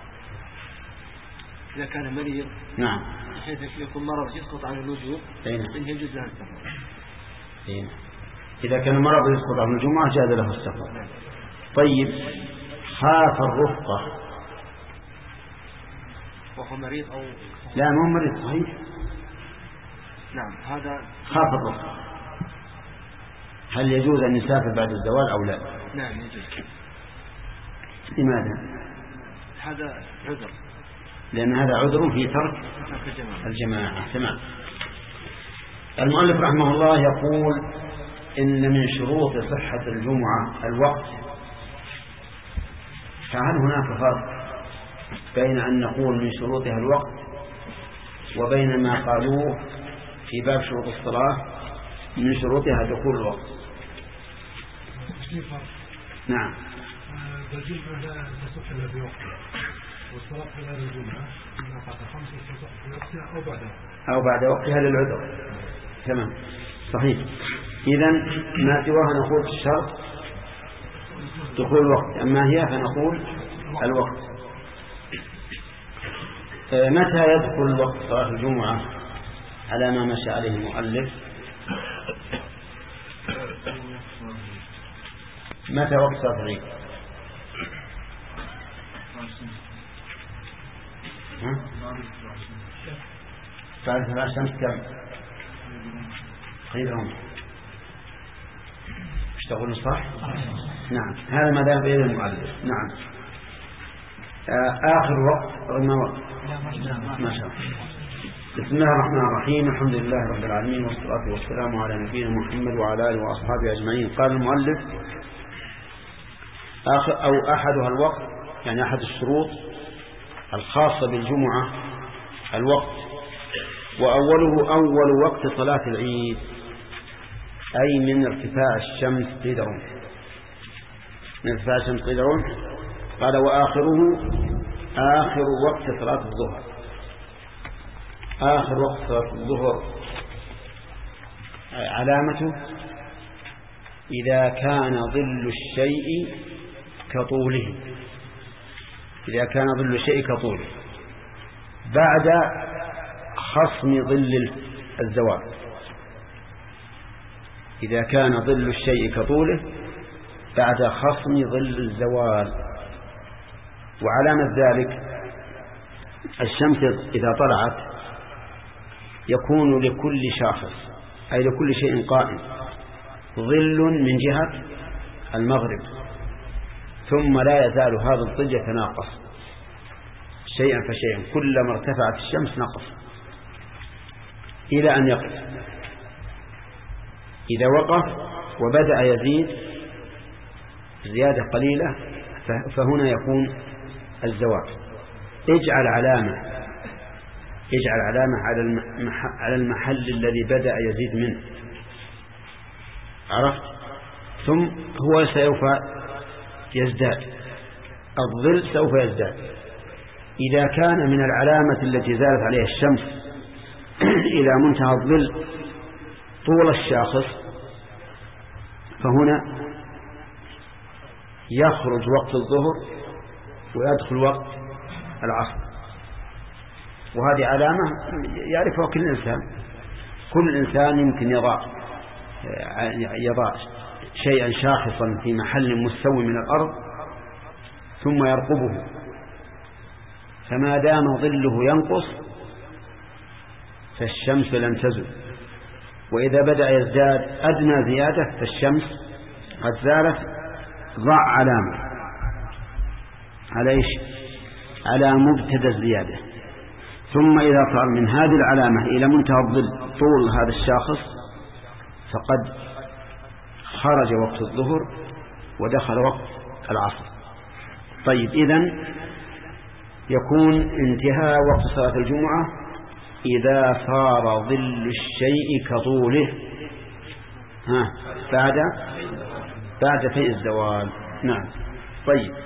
إذا كان مريض
نعم
بحيث يكون مرض يسقط عن الوجوب فإنه يجوز له السفر.
إذا كان مرض يسقط عن الجمعة جاز له السفر. طيب، خاف الرفقة
وهو مريض أو
لا مو مريض صحيح.
نعم هذا
خاف الرفقة، هل يجوز أن يسافر بعد الزواج أو لا؟
نعم يجوز.
لماذا؟
هذا عذر،
لأن هذا عذر في ترك الجماعة. تمام. المؤلف رحمه الله يقول إن من شروط صحة الجمعة الوقت. فهل هناك فرق بين أن نقول من شروطها الوقت وبين ما قالوه في باب شروط الصلاة من شروطها دخول الوقت؟ نعم.
الجمعة لا تصح إلا بوقتها، والصلاة في غير الجمعة بعد خمس تصح في وقتها أو بعد
أو بعد وقتها للعذر. تمام صحيح. إذن ما سواها نقول الشرط دخول الوقت، أما هي فنقول الوقت. متى يدخل وقت صلاة الجمعة على ما مشى عليه المؤلف؟ متى وقت صلاة العيد؟ بعد طلوع الشمس كم؟ قريب عمر. ايش تقول صح؟ نعم هذا ما ذهب إلى المؤلف. نعم. آخر وقت ما وقت؟ ما شاء الله. بسم الله الرحمن الرحيم، الحمد لله رب العالمين، والصلاة والسلام على نبينا محمد وعلى آله وأصحابه أجمعين. قال المؤلف آخر أو أحدها الوقت، يعني أحد الشروط الخاصة بالجمعة الوقت، وأوله أول وقت صلاة العيد، أي من ارتفاع الشمس قدرون، من ارتفاع الشمس قدرون. قال وآخره آخر وقت صلاة الظهر. آخر وقت صلاة الظهر علامته إذا كان ظل الشيء كطوله، إذا كان ظل الشيء كطوله بعد خصم ظل الزوال. إذا كان ظل الشيء كطوله بعد خصم ظل الزوال. وعلامة ذلك الشمس إذا طلعت يكون لكل شاخص أي لكل شيء قائم ظل من جهة المغرب، ثم لا يزال هذا الظل يتناقص شيئا فشيئا، كلما ارتفعت الشمس نقص إلى أن يقف. إذا وقف وبدأ يزيد زيادة قليلة فهنا يكون الزوال. اجعل علامة اجعل علامة على المحل الذي بدأ يزيد منه، عرفت؟ ثم هو سوف يزداد، الظل سوف يزداد. إذا كان من العلامة التي زالت عليها الشمس إلى منتهى الظل طول الشاخص، فهنا يخرج وقت الظهر ويدخل وقت العصر، وهذه علامة يعرفها كل إنسان. كل إنسان يمكن يضع يضع شيئا شاخصا في محل مستوي من الأرض ثم يرقبه، فما دام ظله ينقص فالشمس لن تزل، وإذا بدأ يزداد أدنى زيادة فالشمس قد زالت. ضع علامة على إيش؟ على مبتدأ الزيادة. ثم إذا صار من هذه العلامة إلى منتهى الظل طول هذا الشاخص فقد خرج وقت الظهر ودخل وقت العصر. طيب، إذن يكون انتهاء وقت صلاة الجمعة إذا صار ظل الشيء كطوله ها بعد بعد في الزوال. نعم. طيب،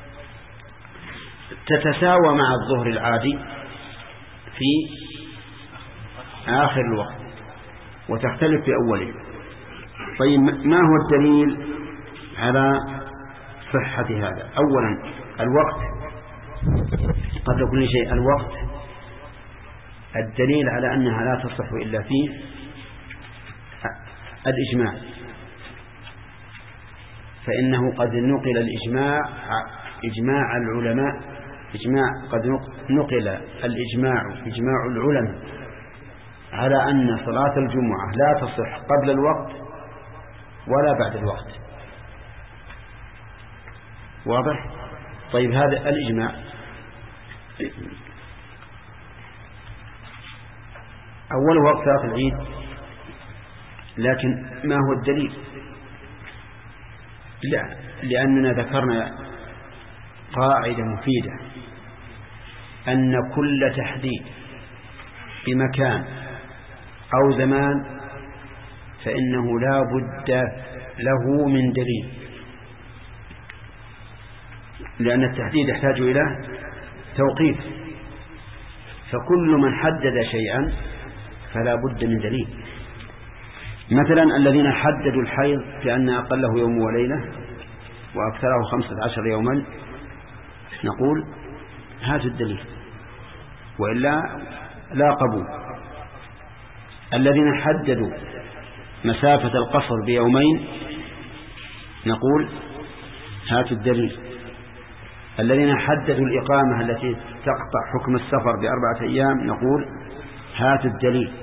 تتساوى مع الظهر العادي في آخر الوقت وتختلف في أوله. طيب، ما هو الدليل على صحة هذا؟ أولا الوقت، قبل كل شيء الوقت الدليل على أنها لا تصح إلا فيه الإجماع، فإنه قد نقل الإجماع إجماع العلماء إجماع قد نقل الإجماع إجماع العلماء على أن صلاة الجمعة لا تصح قبل الوقت ولا بعد الوقت. واضح؟ طيب، هذا الإجماع. أول وقت صلاة العيد، لكن ما هو الدليل؟ لا، لأننا ذكرنا قاعدة مفيدة أن كل تحديد بمكان أو زمان فإنه لا بد له من دليل، لأن التحديد يحتاج إلى توقيف، فكل من حدد شيئا فلا بد من دليل. مثلا الذين حددوا الحيض بأن أقله يوم وليلة وأكثره خمسة عشر يوما، نقول هذا الدليل، وإلا لا قبول. الذين حددوا مسافة القصر بيومين، نقول هات الدليل. الذين حددوا الإقامة التي تقطع حكم السفر بأربعة أيام، نقول هات الدليل.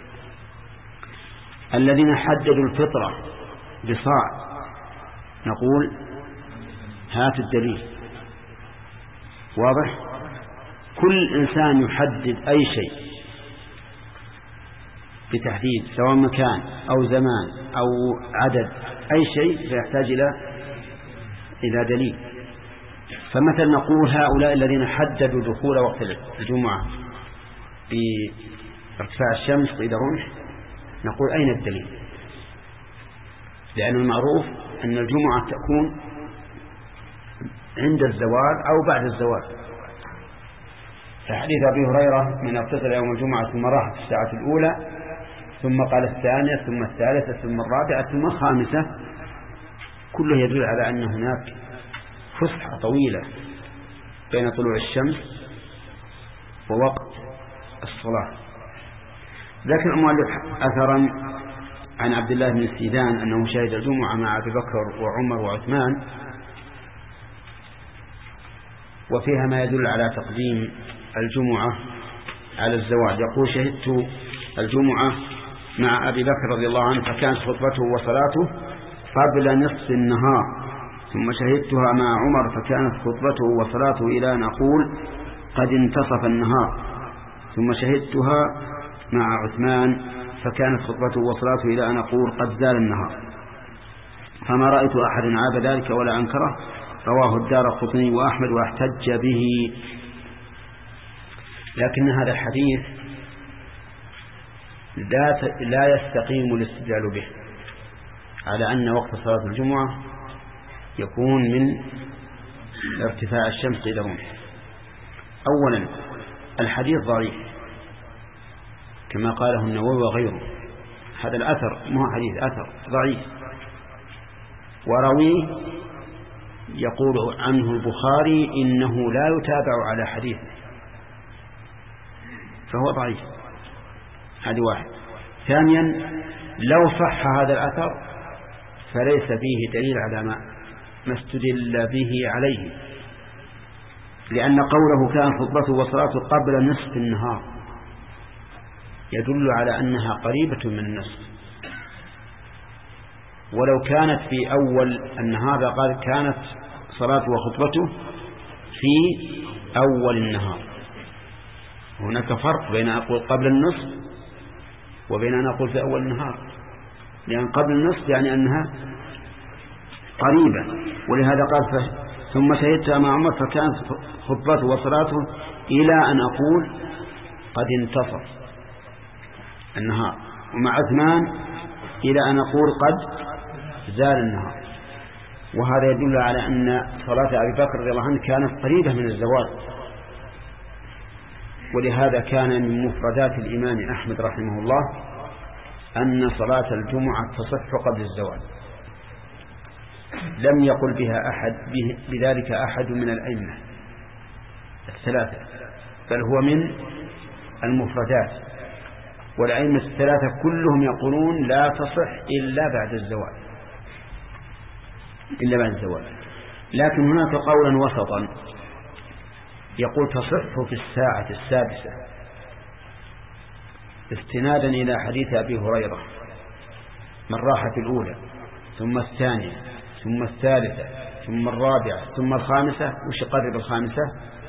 الذين حددوا الفطرة بصاع، نقول هات الدليل. واضح؟ كل إنسان يحدد أي شيء بتحديد سواء مكان أو زمان أو عدد أي شيء فيحتاج إلى إلى دليل. فمثلا نقول هؤلاء الذين حددوا دخول وقت الجمعة بارتفاع الشمس قيد رمح، نقول أين الدليل؟ لأن المعروف أن الجمعة تكون عند الزوال أو بعد الزوال. فحديث أبي هريرة من اغتسل يوم الجمعة ثم راح في الساعة الأولى ثم قال الثانية ثم الثالثة ثم الرابعة ثم الخامسة، كله يدل على أن هناك فسحة طويلة بين طلوع الشمس ووقت الصلاة. ذكر المؤلف أثرا عن عبد الله بن السيدان أنه شهد الجمعة مع أبي بكر وعمر وعثمان، وفيها ما يدل على تقديم الجمعة على الزواج. يقول شهدت الجمعة مع أبي بكر رضي الله عنه فكانت خطبته وصلاته قبل نصف النهار، ثم شهدتها مع عمر فكانت خطبته وصلاته إلى أن أقول قد انتصف النهار، ثم شهدتها مع عثمان فكانت خطبته وصلاته إلى أن أقول قد زال النهار، فما رأيت أحد عاب ذلك ولا أنكره رواه الدارقطني وأحمد واحتج به. لكن هذا الحديث لا يستقيم الاستدلال به على أن وقت صلاة الجمعة يكون من ارتفاع الشمس إلى رمح. أولا الحديث ضعيف كما قاله النووي وغيره، هذا الأثر مو حديث، أثر ضعيف، ورويه يقول عنه البخاري إنه لا يتابع على حديث، فهو ضعيف. هذه واحد. ثانيا لو صح هذا الأثر فليس فيه دليل على ما ما استدل به عليه، لأن قوله كان خطبته وصلاته قبل نصف النهار يدل على أنها قريبة من النصف، ولو كانت في أول النهار قال كانت صلاته وخطبته في أول النهار. هناك فرق بين أقول قبل النصف وبين أن أقول في أول النهار، لأن قبل النصف يعني أنها قريبة، ولهذا قال ثم شهدت مع عمر فكانت خطبته وصلاته إلى أن أقول قد انتصف النهار، ومع عثمان إلى أن أقول قد زال النهار. وهذا يدل على أن صلاة أبي بكر رضي الله عنه كانت قريبة من الزوال، ولهذا كان من مفردات الإمام أحمد رحمه الله أن صلاة الجمعة تصح قبل الزوال، لم يقل بها أحد بذلك أحد من الأئمة الثلاثة، بل هو من المفردات، والأئمة الثلاثة كلهم يقولون لا تصح إلا بعد الزوال إلا بعد الزوال. لكن هناك قولا وسطا يقول تصح في الساعة السادسة استنادا إلى حديث أبي هريرة من راحة الأولى ثم الثانية ثم الثالثة ثم الرابعة ثم الخامسة. وش يقرب الخامسة؟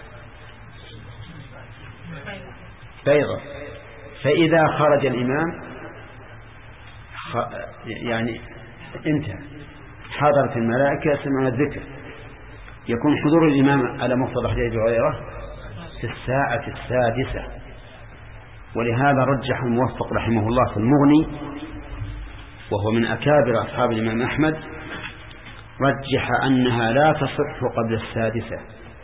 بيضة. فإذا خرج الإمام خ... يعني انتهى، حضرت الملائكة سمعوا الذكر، يكون حضور الإمام على مقتضى حديث أبي هريرة في الساعة السادسة. ولهذا رجح الموفق رحمه الله في المغني، وهو من أكابر أصحاب الإمام أحمد، رجح أنها لا تصح قبل السادسة،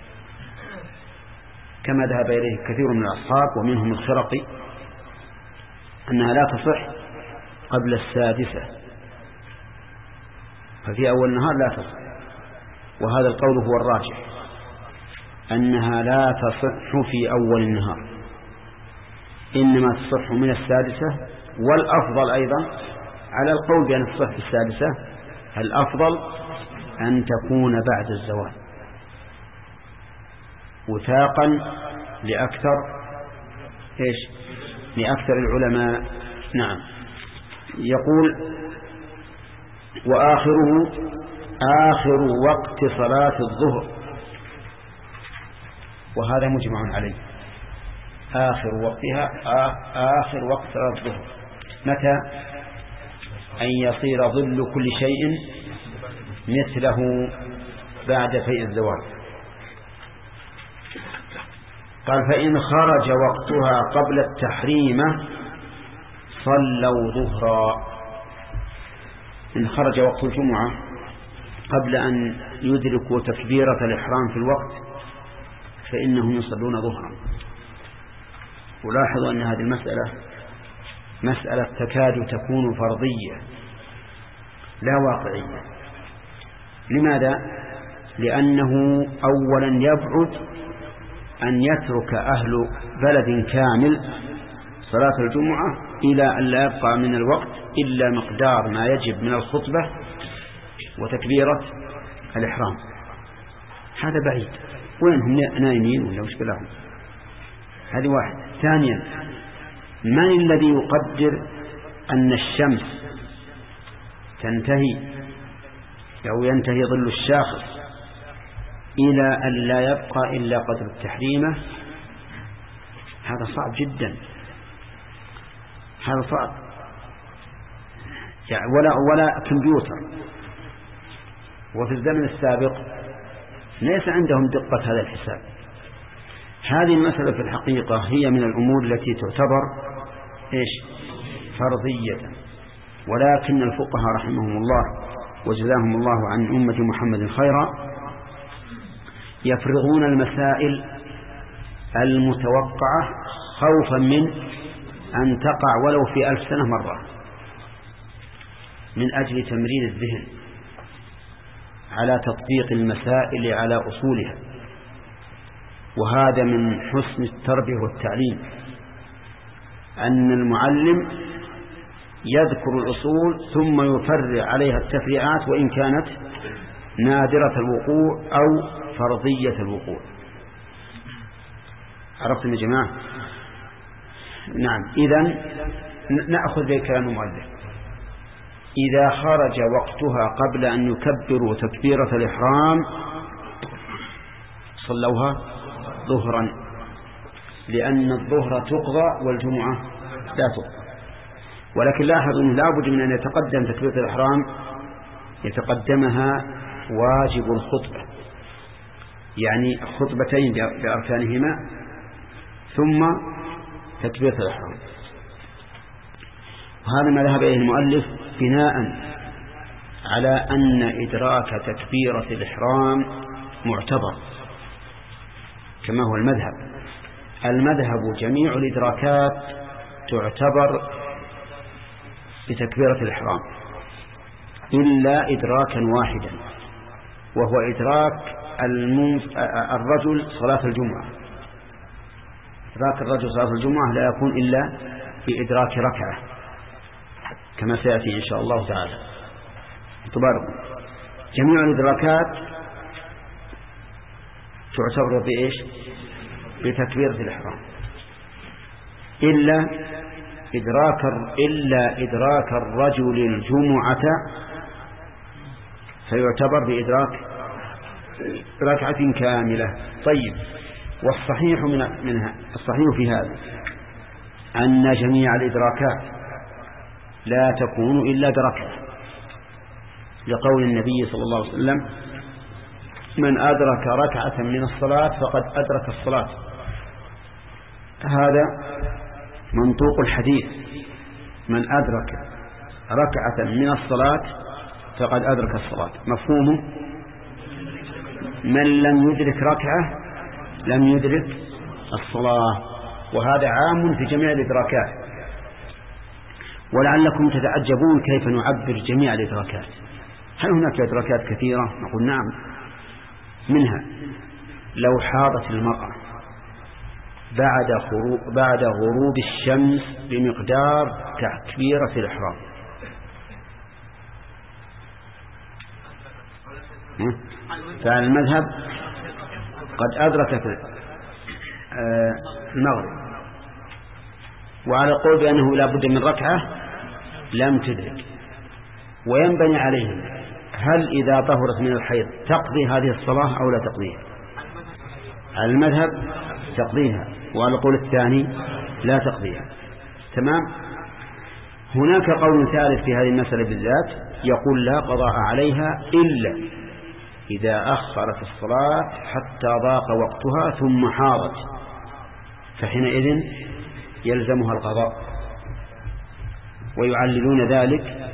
كما ذهب إليه كثير من الأصحاب ومنهم الخرقي، أنها لا تصح قبل السادسة، ففي أول النهار لا تصح. وهذا القول هو الراجح، أنها لا تصح في أول النهار، إنما تصح من السادسة. والأفضل أيضا على القول بأن تصح في السادسة، الأفضل أن تكون بعد الزوال وثاقا لأكثر إيش لأكثر العلماء. نعم. يقول وآخره آخر وقت صلاة الظهر، وهذا مجمع عليه. آخر وقتها آخر وقت صلاة الظهر متى؟ أن يصير ظل كل شيء مثله بعد فيء الزوال. قال فإن خرج وقتها قبل التحريمة صلوا ظهرا. إن خرج وقت الجمعة قبل أن يدركوا تكبيرة الإحرام في الوقت فإنهم يصلون ظهرا. ولاحظوا أن هذه المسألة مسألة تكاد تكون فرضية لا واقعية. لماذا؟ لأنه أولا يبعد أن يترك أهل بلد كامل صلاة الجمعة إلى أن لا يبقى من الوقت إلا مقدار ما يجب من الخطبة وتكبيرة الإحرام. هذا بعيد، وينهم نايمين ولا مشكلة لهم. هذه واحد. ثانيا من الذي يقدر أن الشمس تنتهي أو ينتهي ظل الشاخص إلى أن لا يبقى إلا قدر التحريمة؟ هذا صعب جدا، هذا صعب يعني ولا ولا كمبيوتر. وفي الزمن السابق ليس عندهم دقة هذا الحساب. هذه المسألة في الحقيقة هي من الأمور التي تعتبر إيش فرضية، ولكن الفقهاء رحمهم الله وجزاهم الله عن أمة محمد خيرا يفرغون المسائل المتوقعة خوفا من أن تقع ولو في ألف سنة مرة، من أجل تمرين الذهن على تطبيق المسائل على أصولها. وهذا من حسن التربية والتعليم، أن المعلم يذكر الأصول ثم يفرع عليها التفريعات وإن كانت نادرة الوقوع أو فرضية الوقوع. عرفتم يا جماعة؟ نعم. إذن نأخذ بكلام المؤلف: إذا خرج وقتها قبل أن يكبروا تكبيرة الإحرام صلوها ظهرا، لأن الظهر تقضى والجمعة لا تقضى. ولكن لاحظوا أنه لا بد من أن يتقدم تكبيرة الإحرام يتقدمها واجب الخطبة، يعني خطبتين بأركانهما ثم تكبيرة الإحرام. وهذا ما ذهب إليه المؤلف بناء على أن إدراك تكبيرة الإحرام معتبر كما هو المذهب. المذهب جميع الإدراكات تعتبر بتكبيرة الإحرام إلا إدراكا واحدا، وهو إدراك الرجل صلاة الجمعة. إدراك الرجل صلاة الجمعة لا يكون إلا بإدراك ركعة كما سيأتي إن شاء الله تعالى. تبارك. جميع الإدراكات تعتبر بإيش؟ بتكبيرة الإحرام إلا إدراك إلا إدراك الرجل الجمعة فيعتبر بإدراك ركعة كاملة. طيب، والصحيح من منها الصحيح في هذا أن جميع الإدراكات لا تكون إلا بركعة، لقول النبي صلى الله عليه وسلم: من أدرك ركعة من الصلاة فقد أدرك الصلاة. هذا منطوق الحديث: من أدرك ركعة من الصلاة فقد أدرك الصلاة. مفهومه: من لم يدرك ركعة لم يدرك الصلاة. وهذا عام في جميع الإدراكات. ولعلكم تتعجبون كيف نعبر جميع الإدراكات. هل هناك إدراكات كثيرة؟ نقول نعم. منها لو حاضت المرأة بعد غروب, بعد غروب الشمس بمقدار تكبيرة الإحرام، فعلى المذهب قد أدركت المغرب، وعلى قول بأنه لا بد من ركعة لم تدرك. وينبني عليهم: هل إذا طهرت من الحيض تقضي هذه الصلاة أو لا تقضيها؟ على المذهب تقضيها، وعلى القول الثاني لا تقضيها. تمام. هناك قول ثالث في هذه المسألة بالذات يقول: لا قضاء عليها إلا إذا أخرت الصلاة حتى ضاق وقتها ثم حاضت، فحينئذ يلزمها القضاء. ويعللون ذلك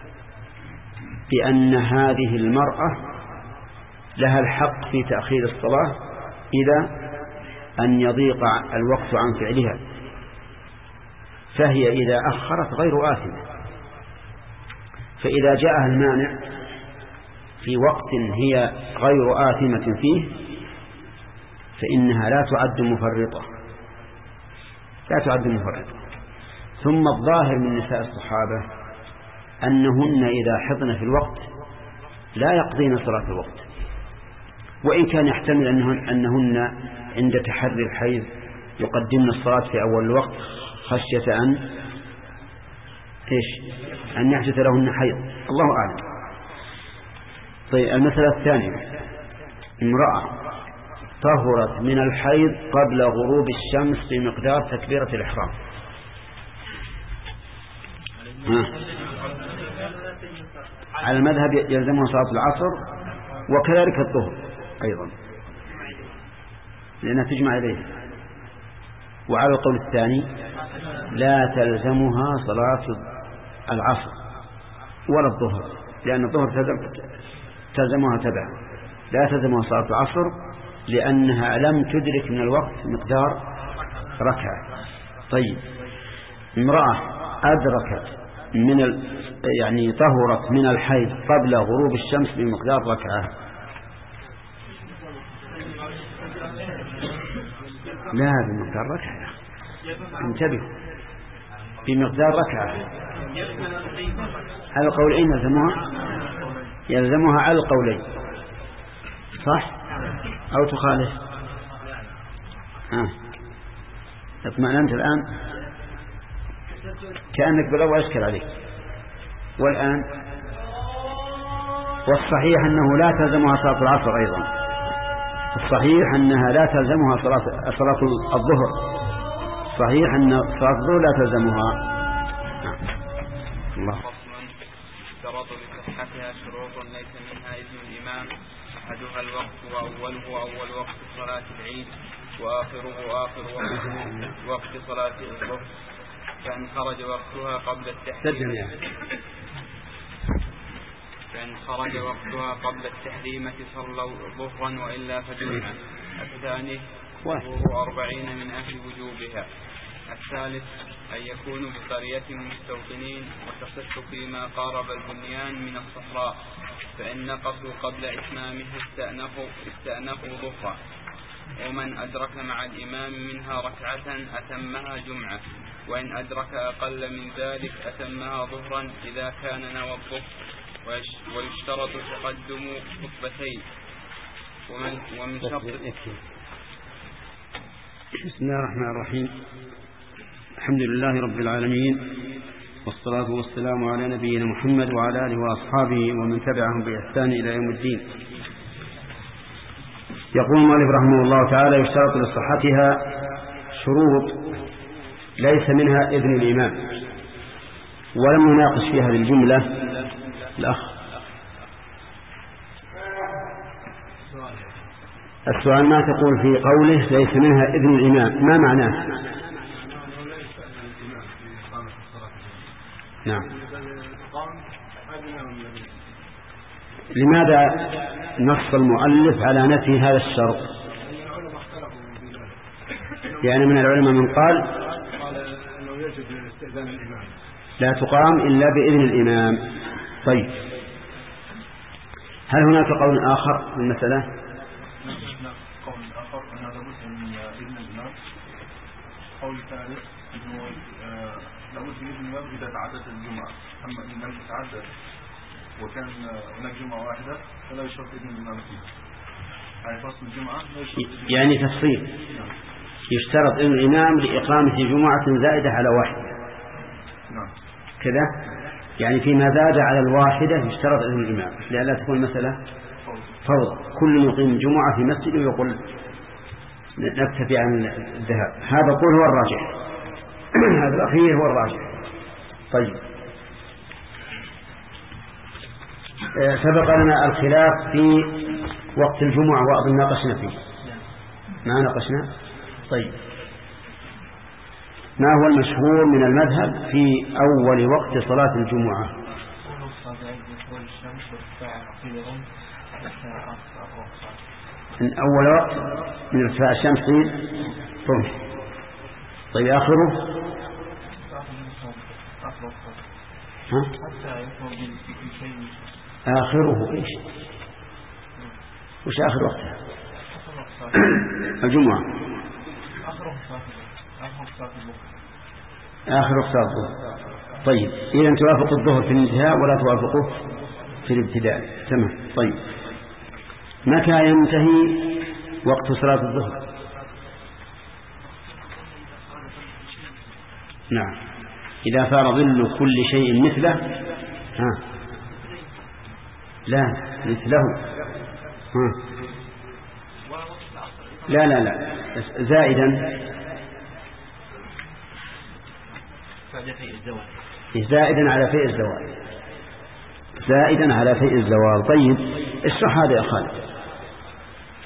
بأن هذه المرأة لها الحق في تأخير الصلاة إذا أن يضيق الوقت عن فعلها، فهي إذا أخرت غير آثمة. فإذا جاءها المانع في وقت هي غير آثمة فيه فإنها لا تعد مفرطة لا تعد مفرطة. ثم الظاهر من نساء الصحابة أنهن إذا حضن في الوقت لا يقضين صلاة الوقت، وإن كان يحتمل أنهن, أنهن عند تحري الحيض يقدمن الصلاة في أول الوقت خشية أن إيش أن يحدث لهن حيض، الله أعلم. طيب، المسألة الثانية: امرأة طهرت من الحيض قبل غروب الشمس بمقدار تكبيرة الإحرام. ها. على المذهب يلزمها صلاة العصر وكذلك الظهر. أيضا لأنها تجمع إليه. وعلى القول الثاني لا تلزمها صلاة العصر ولا الظهر، لأن الظهر تلزمها تبع، لا تلزمها صلاة العصر لأنها لم تدرك من الوقت مقدار ركعة. طيب امرأة أدركت من ال... يعني طهرت من الحيض قبل غروب الشمس بمقدار ركعة، لا بمقدار ركعة، انتبه، بمقدار ركعة. على القولين يلزمها يلزمها على القولين، صح أو تخالف؟ آه. اطمأننت الآن؟ كأنك بالأول أشكل عليك. والآن والصحيح أنه لا تلزمها صلاة العصر أيضا، الصحيح أنها لا تلزمها صلاة صلاة الظهر، صحيح أن صلاة الظهر لا تلزمها. الله.
اشترط لصحتها شروط ليس منها إذن الإمام، أحدها الوقت وأوله أول وقت صلاة العيد وآخره آخر وقت, وقت صلاة الظهر، فإن خرج وقتها قبل التحريم فإن خرج وقتها قبل التحريمة صلوا ظهرا وإلا فجمعا. الثاني ظهور أربعين من أهل وجوبها. الثالث أن يكونوا بقرية مستوطنين وتصح فيما قارب البنيان من الصحراء، فإن نقصوا قبل إتمامه استأنفوا, استأنفوا ظهرا. ومن أدرك مع الإمام منها ركعة أتمها جمعة، وإن أدرك أقل من ذلك أتمها ظهرا إذا كان نوى الظهر. ويشترط تقدم خطبتين. ومن, ومن شرط
بسم الله الرحمن الرحيم. الحمد لله رب العالمين، والصلاة والسلام على نبينا محمد وعلى آله وأصحابه ومن تبعهم بإحسان إلى يوم الدين. يقول المؤلف رحمه الله تعالى: يشترط لصحتها شروط ليس منها إذن الإمام. ولم نناقش في هذه الجملة الأخ. السؤال: ما تقول في قوله ليس منها إذن الإمام؟ ما معناه؟ نعم. لماذا نص المؤلف على نفي هذا الشرط؟ يعني من العلماء من قال لا تقام إلا بإذن الإمام. طيب، هل هناك قول آخر في المسألة؟
قول آخر أن هذا بد من إذن الإمام. قول ثالث أنه لابد من إذن الإمام إذا تعدت الجمعة، أما إن لم تتعدد وكان هناك جمعة واحدة فلا يشترط إذن الإمام فيها. يعني فصل الجمعة
يعني تفصيل، يشترط إذن الإمام لإقامة جمعة زائدة على واحدة.
نعم.
كذا يعني فيما زاد على الواحدة يشترط إذن الإمام، لألا تكون مسألة فوضى، كل يقيم جمعة في مسجد ويقول نكتفي عن الذهاب. هذا قول هو الراجح. هذا الأخير هو الراجح. طيب، سبق لنا الخلاف في وقت الجمعة وأظن ناقشنا فيه. ما ناقشنا؟ طيب، ما هو المشهور من المذهب في أول وقت صلاة الجمعة؟ من أول وقت من ارتفاع الشمس حين رمح. طيب، آخره؟ ها؟ آخره إيش؟ وش آخر وقتها؟ الجمعة. آخر وقت الظهر. طيب، إذا توافق الظهر في الانتهاء ولا توافقه في الابتداء. تمام. طيب، متى ينتهي وقت صلاة الظهر؟ نعم، إذا صار ظل كل شيء مثله. ها، لا مثله. ها، لا لا لا زائدا زائدا على فيء الزوال، زائدا على فيء الزوال. طيب، اشرح هذا يا خالد.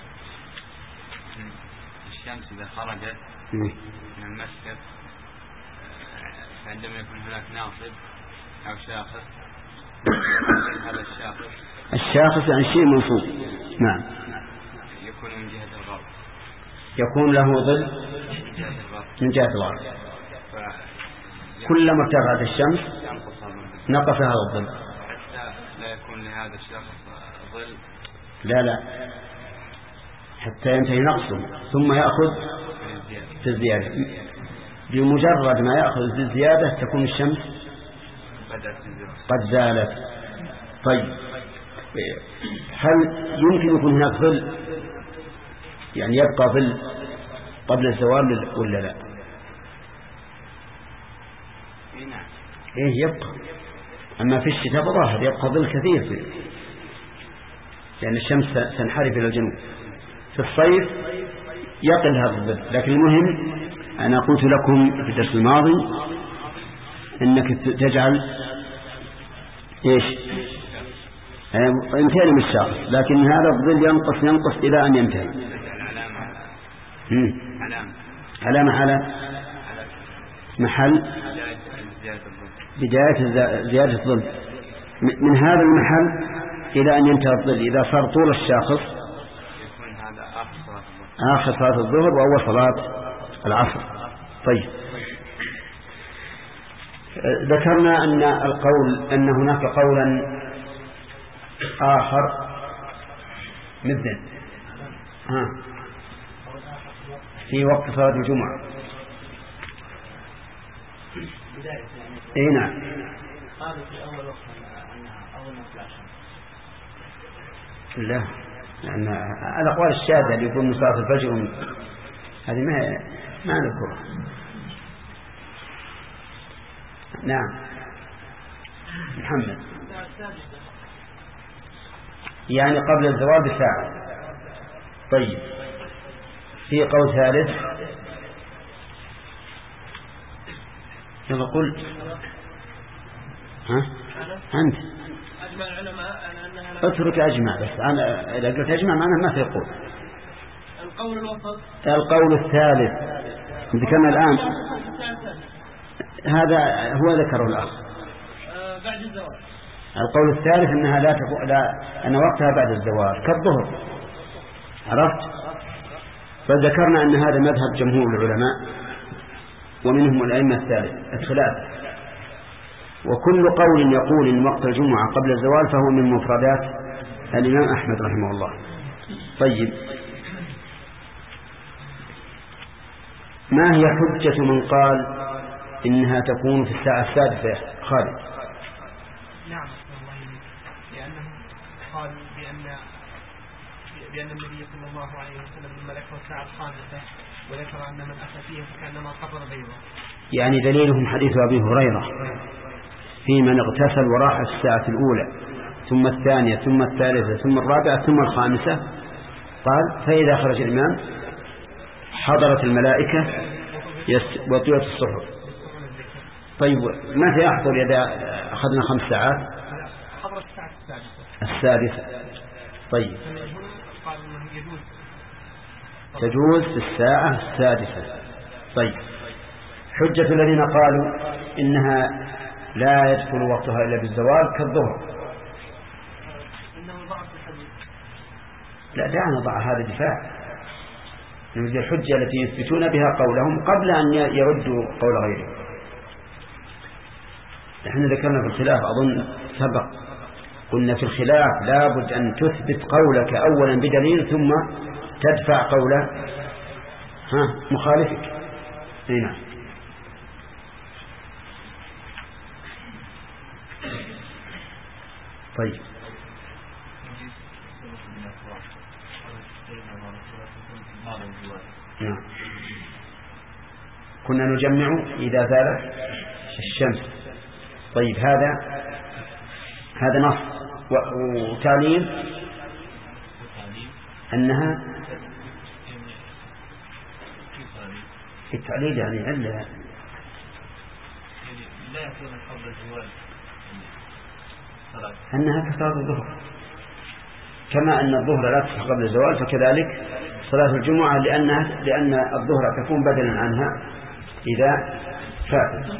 إذا خرجت من المسجد عندما يكون هناك ناصب أو شاخص، هذا الشاخص
الشاخص يعني شيء منصوب. نعم.
يكون من جهة الغرب،
يكون له ظل من جهة الغرب، كلما ارتفعت الشمس نقص هذا الظل
حتى لا يكون لهذا الشخص ظل.
لا لا حتى ينتهي نقصه ثم يأخذ في الزيادة. بمجرد ما يأخذ في الزيادة تكون الشمس قد زالت. طيب هل يمكن يكون هناك ظل يعني يبقى ظل قبل الزوال ولا لا؟ ايه يبقى، اما في الشتاء ظاهر يبقى ظل كثير فيه لأن الشمس تنحرف إلى الجنوب. في الصيف يقل هذا الظل. لكن المهم أنا قلت لكم في الدرس الماضي أنك تجعل إيش انتهي من الشهر، لكن هذا الظل ينقص ينقص إلى أن ينتهي. علامة على محل بداية زيادة الظل من هذا المحل إلى أن ينتهي الظل. إذا صار طول الشاخص آخر صلاة الظهر وأول صلاة العصر. طيب ذكرنا أن القول أن هناك قولا آخر مثل ها في وقت صلاة الجمعة. اي نعم.
قالوا في أول وقت أنها أول ما طلع الشمس.
لا لأن الأقوال الشاذة اللي يكون من صلاة الفجر ومن هذه ما ما نذكرها. نعم محمد يعني قبل الزوال بساعة. طيب في قول ثالث كما قلت ها أنت
أجمع العلماء أنها
اترك أجمع بس أنا إذا قلت أجمع معناه ما في قول.
القول الوسط
القول الثالث ذكرنا الآن هذا هو ذكره الأخ
بعد الزواج.
القول الثالث أنها لا تكون لا أن وقتها بعد الزواج كالظهر. عرفت؟ فذكرنا أن هذا مذهب جمهور العلماء ومنهم الأئمة الثالث الثلاثة. وكل قول يقول إن وقت الجمعة قبل الزوال فهو من مفردات الإمام أحمد رحمه الله. طيب ما هي حجة من قال إنها تكون في الساعة السادسة؟ خالد.
نعم لأنه قال بأن بأن النبي صلى الله عليه وسلم لما ذكر الساعة الخامسة وذكر أن من أتى فيها فكأنما قبر بيضا.
يعني دليلهم حديث أبي هريرة في من اغتسل وراح الساعة الأولى ثم الثانية ثم الثالثة ثم الرابعة ثم الخامسة. قال فإذا خرج الإمام حضرت الملائكة وطيرت الصحف. طيب متى يحضر إذا أخذنا خمس ساعات؟
حضرت الساعة السادسة.
السادسة. طيب
قال إنه يجوز
تجوز في الساعة السادسة. طيب حجة الذين قالوا إنها لا يدخل وقتها إلا بالزوال كالظهر. لا دعنا نضع هذا دفاع من الحجة التي يثبتون بها قولهم قبل أن يردوا قول غيرهم. نحن ذكرنا في الخلاف أظن سبق قلنا في الخلاف لابد أن تثبت قولك أولا بدليل ثم تدفع قول ها مخالفك. هنا طيب نعم. كنا نجمع إذا زالت الشمس. طيب هذا هذا نص وتعليم أنها التعليل يعني ألا
لا يكون قبل الزوال
أنها كصلاة الظهر كما أن الظهر لا تصح قبل الزوال فكذلك صلاة الجمعة لأنها لأن الظهر تكون بدلا عنها إذا فات.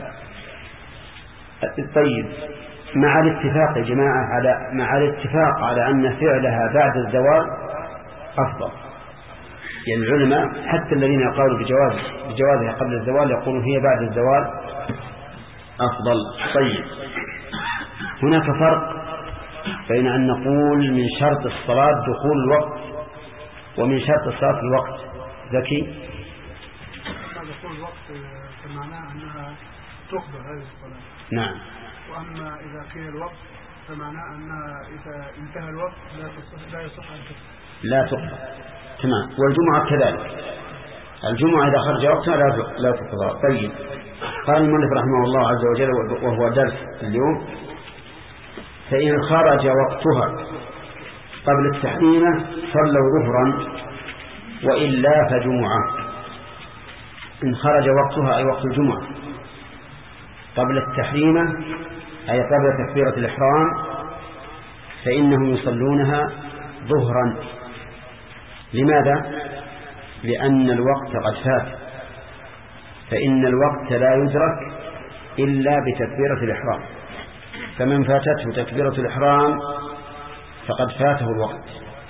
طيب، مع الاتفاق يا جماعة على مع الاتفاق على أن فعلها بعد الزوال أفضل. يعني العلماء حتى الذين قالوا بجواز بجوازها قبل الزوال يقولون هي بعد الزوال أفضل. طيب، هناك فرق بين أن نقول من شرط الصلاة دخول الوقت ومن شرط الصلاة الوقت. ذكي؟
دخول الوقت فمعناه أنها تقبل هذه الصلاة.
نعم.
وأما إذا كان الوقت فمعناه أنها إذا انتهى الوقت لا تصح لا يصح أن تقبل.
لا تقبل. تمام. والجمعة كذلك، الجمعة إذا خرج وقتها لا لا تقبل. طيب، قال المؤلف رحمه الله عز وجل وهو درس اليوم: فإن خرج وقتها قبل التحريمة صلوا ظهرا وإلا فجمعة. إن خرج وقتها أي وقت الجمعة قبل التحريمة أي قبل تكبيرة الإحرام فإنهم يصلونها ظهرا. لماذا؟ لأن الوقت قد فات، فإن الوقت لا يدرك إلا بتكبيرة الإحرام، فمن فاتته تكبيرة الإحرام فقد فاته الوقت.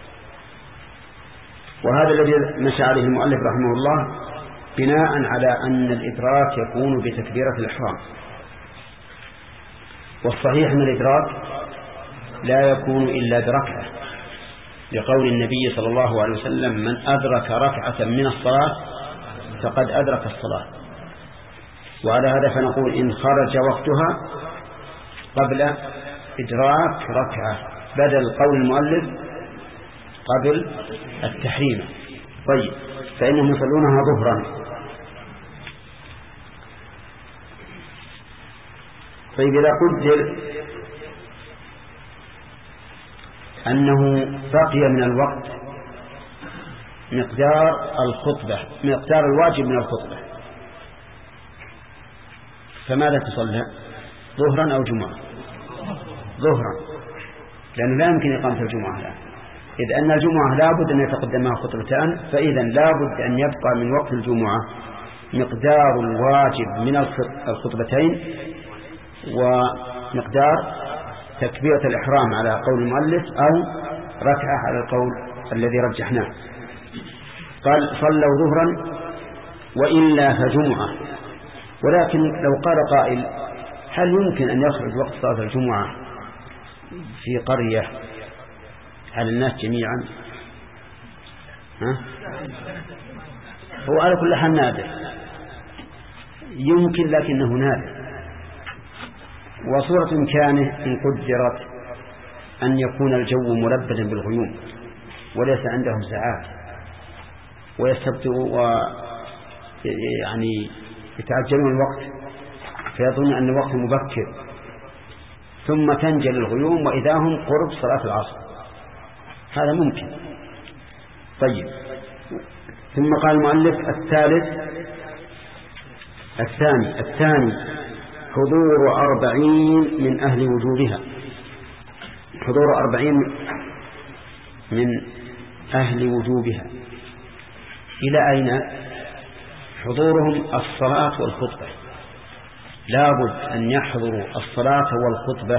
وهذا الذي مشى عليه المؤلف رحمه الله بناء على أن الإدراك يكون بتكبيرة الإحرام. والصحيح أن الإدراك لا يكون إلا بركعة، لقول النبي صلى الله عليه وسلم: من أدرك ركعة من الصلاة فقد أدرك الصلاة. وعلى هذا فنقول إن خرج وقتها قبل إدراك ركعة بدل قول المؤلف قبل التحريم. طيب، فإنهم يصلونها ظهرا. طيب، إذا قدر أنه بقي من الوقت مقدار الخطبة مقدار الواجب من الخطبة، فماذا تصلى؟ ظهرا أو جمعة؟ ظهرا، لأنه لا يمكن إقامة الجمعة الآن، إذ أن الجمعة لا بد أن يتقدمها خطبتان، فإذا لا بد أن يبقى من وقت الجمعة مقدار الواجب من الخطبتين ومقدار تكبيرة الإحرام على قول المؤلف أو ركعة على القول الذي رجحناه. قال: صلوا ظهرا وإلا فجمعة. ولكن لو قال قائل: هل يمكن أن يخرج وقت صلاة الجمعة في قرية على الناس جميعا؟ ها؟ هو على كل حال نادر، يمكن لكنه نادر. وصورة إمكانه إن قدرت أن يكون الجو ملبدا بالغيوم وليس عندهم ساعات ويستبطئوا ويعني يتعجلون الوقت فيظن أن الوقت مبكر، ثم تنجل الغيوم وإذا هم قرب صلاة العصر، هذا ممكن. طيب، ثم قال المؤلف: الثالث الثاني الثاني حضور أربعين من أهل وجوبها. حضور أربعين من أهل وجوبها إلى أين؟ حضورهم الصلاة والخطبة، لا بد أن يحضروا الصلاة والخطبة.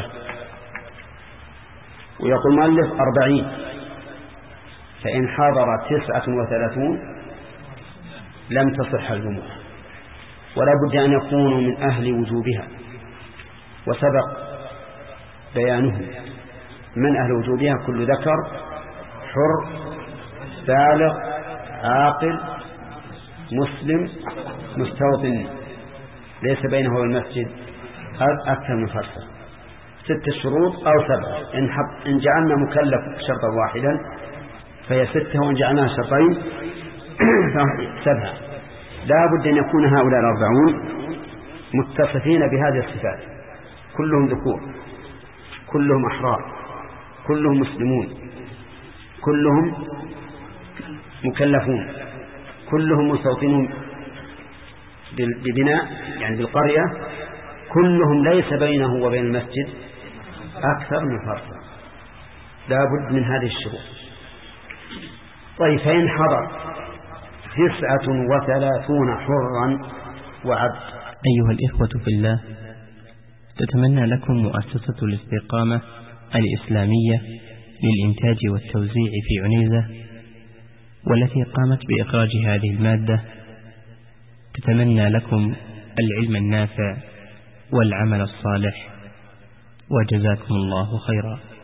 ويقول المؤلف أربعين، فإن حضر تسعة وثلاثون لم تصح الجمعة، ولا بد أن يكونوا من أهل وجوبها، وسبق بيانهم. من أهل وجوبها؟ كل ذكر حر بالغ عاقل مسلم مستوطن ليس بينه والمسجد أكثر من فرصة. ست شروط أو سبعة، إن, إن جعلنا مكلف شرطا واحدا فهي ستة، وإن جعلناها شرطين سبعة. لا بد أن يكون هؤلاء الأربعون متصفين بهذه الصفات، كلهم ذكور، كلهم أحرار، كلهم مسلمون، كلهم مكلفون، كلهم مستوطنون ببناء يعني بالقرية، كلهم ليس بينه وبين المسجد أكثر من فرصة. لا بد من هذه الشروط. طيب فإن حضر تسعة وثلاثون حرا وعبد.
أيها الإخوة في الله، تتمنى لكم مؤسسة الاستقامة الإسلامية للإنتاج والتوزيع في عنيزة، والتي قامت بإخراج هذه المادة، تتمنى لكم العلم النافع والعمل الصالح، وجزاكم الله خيرا.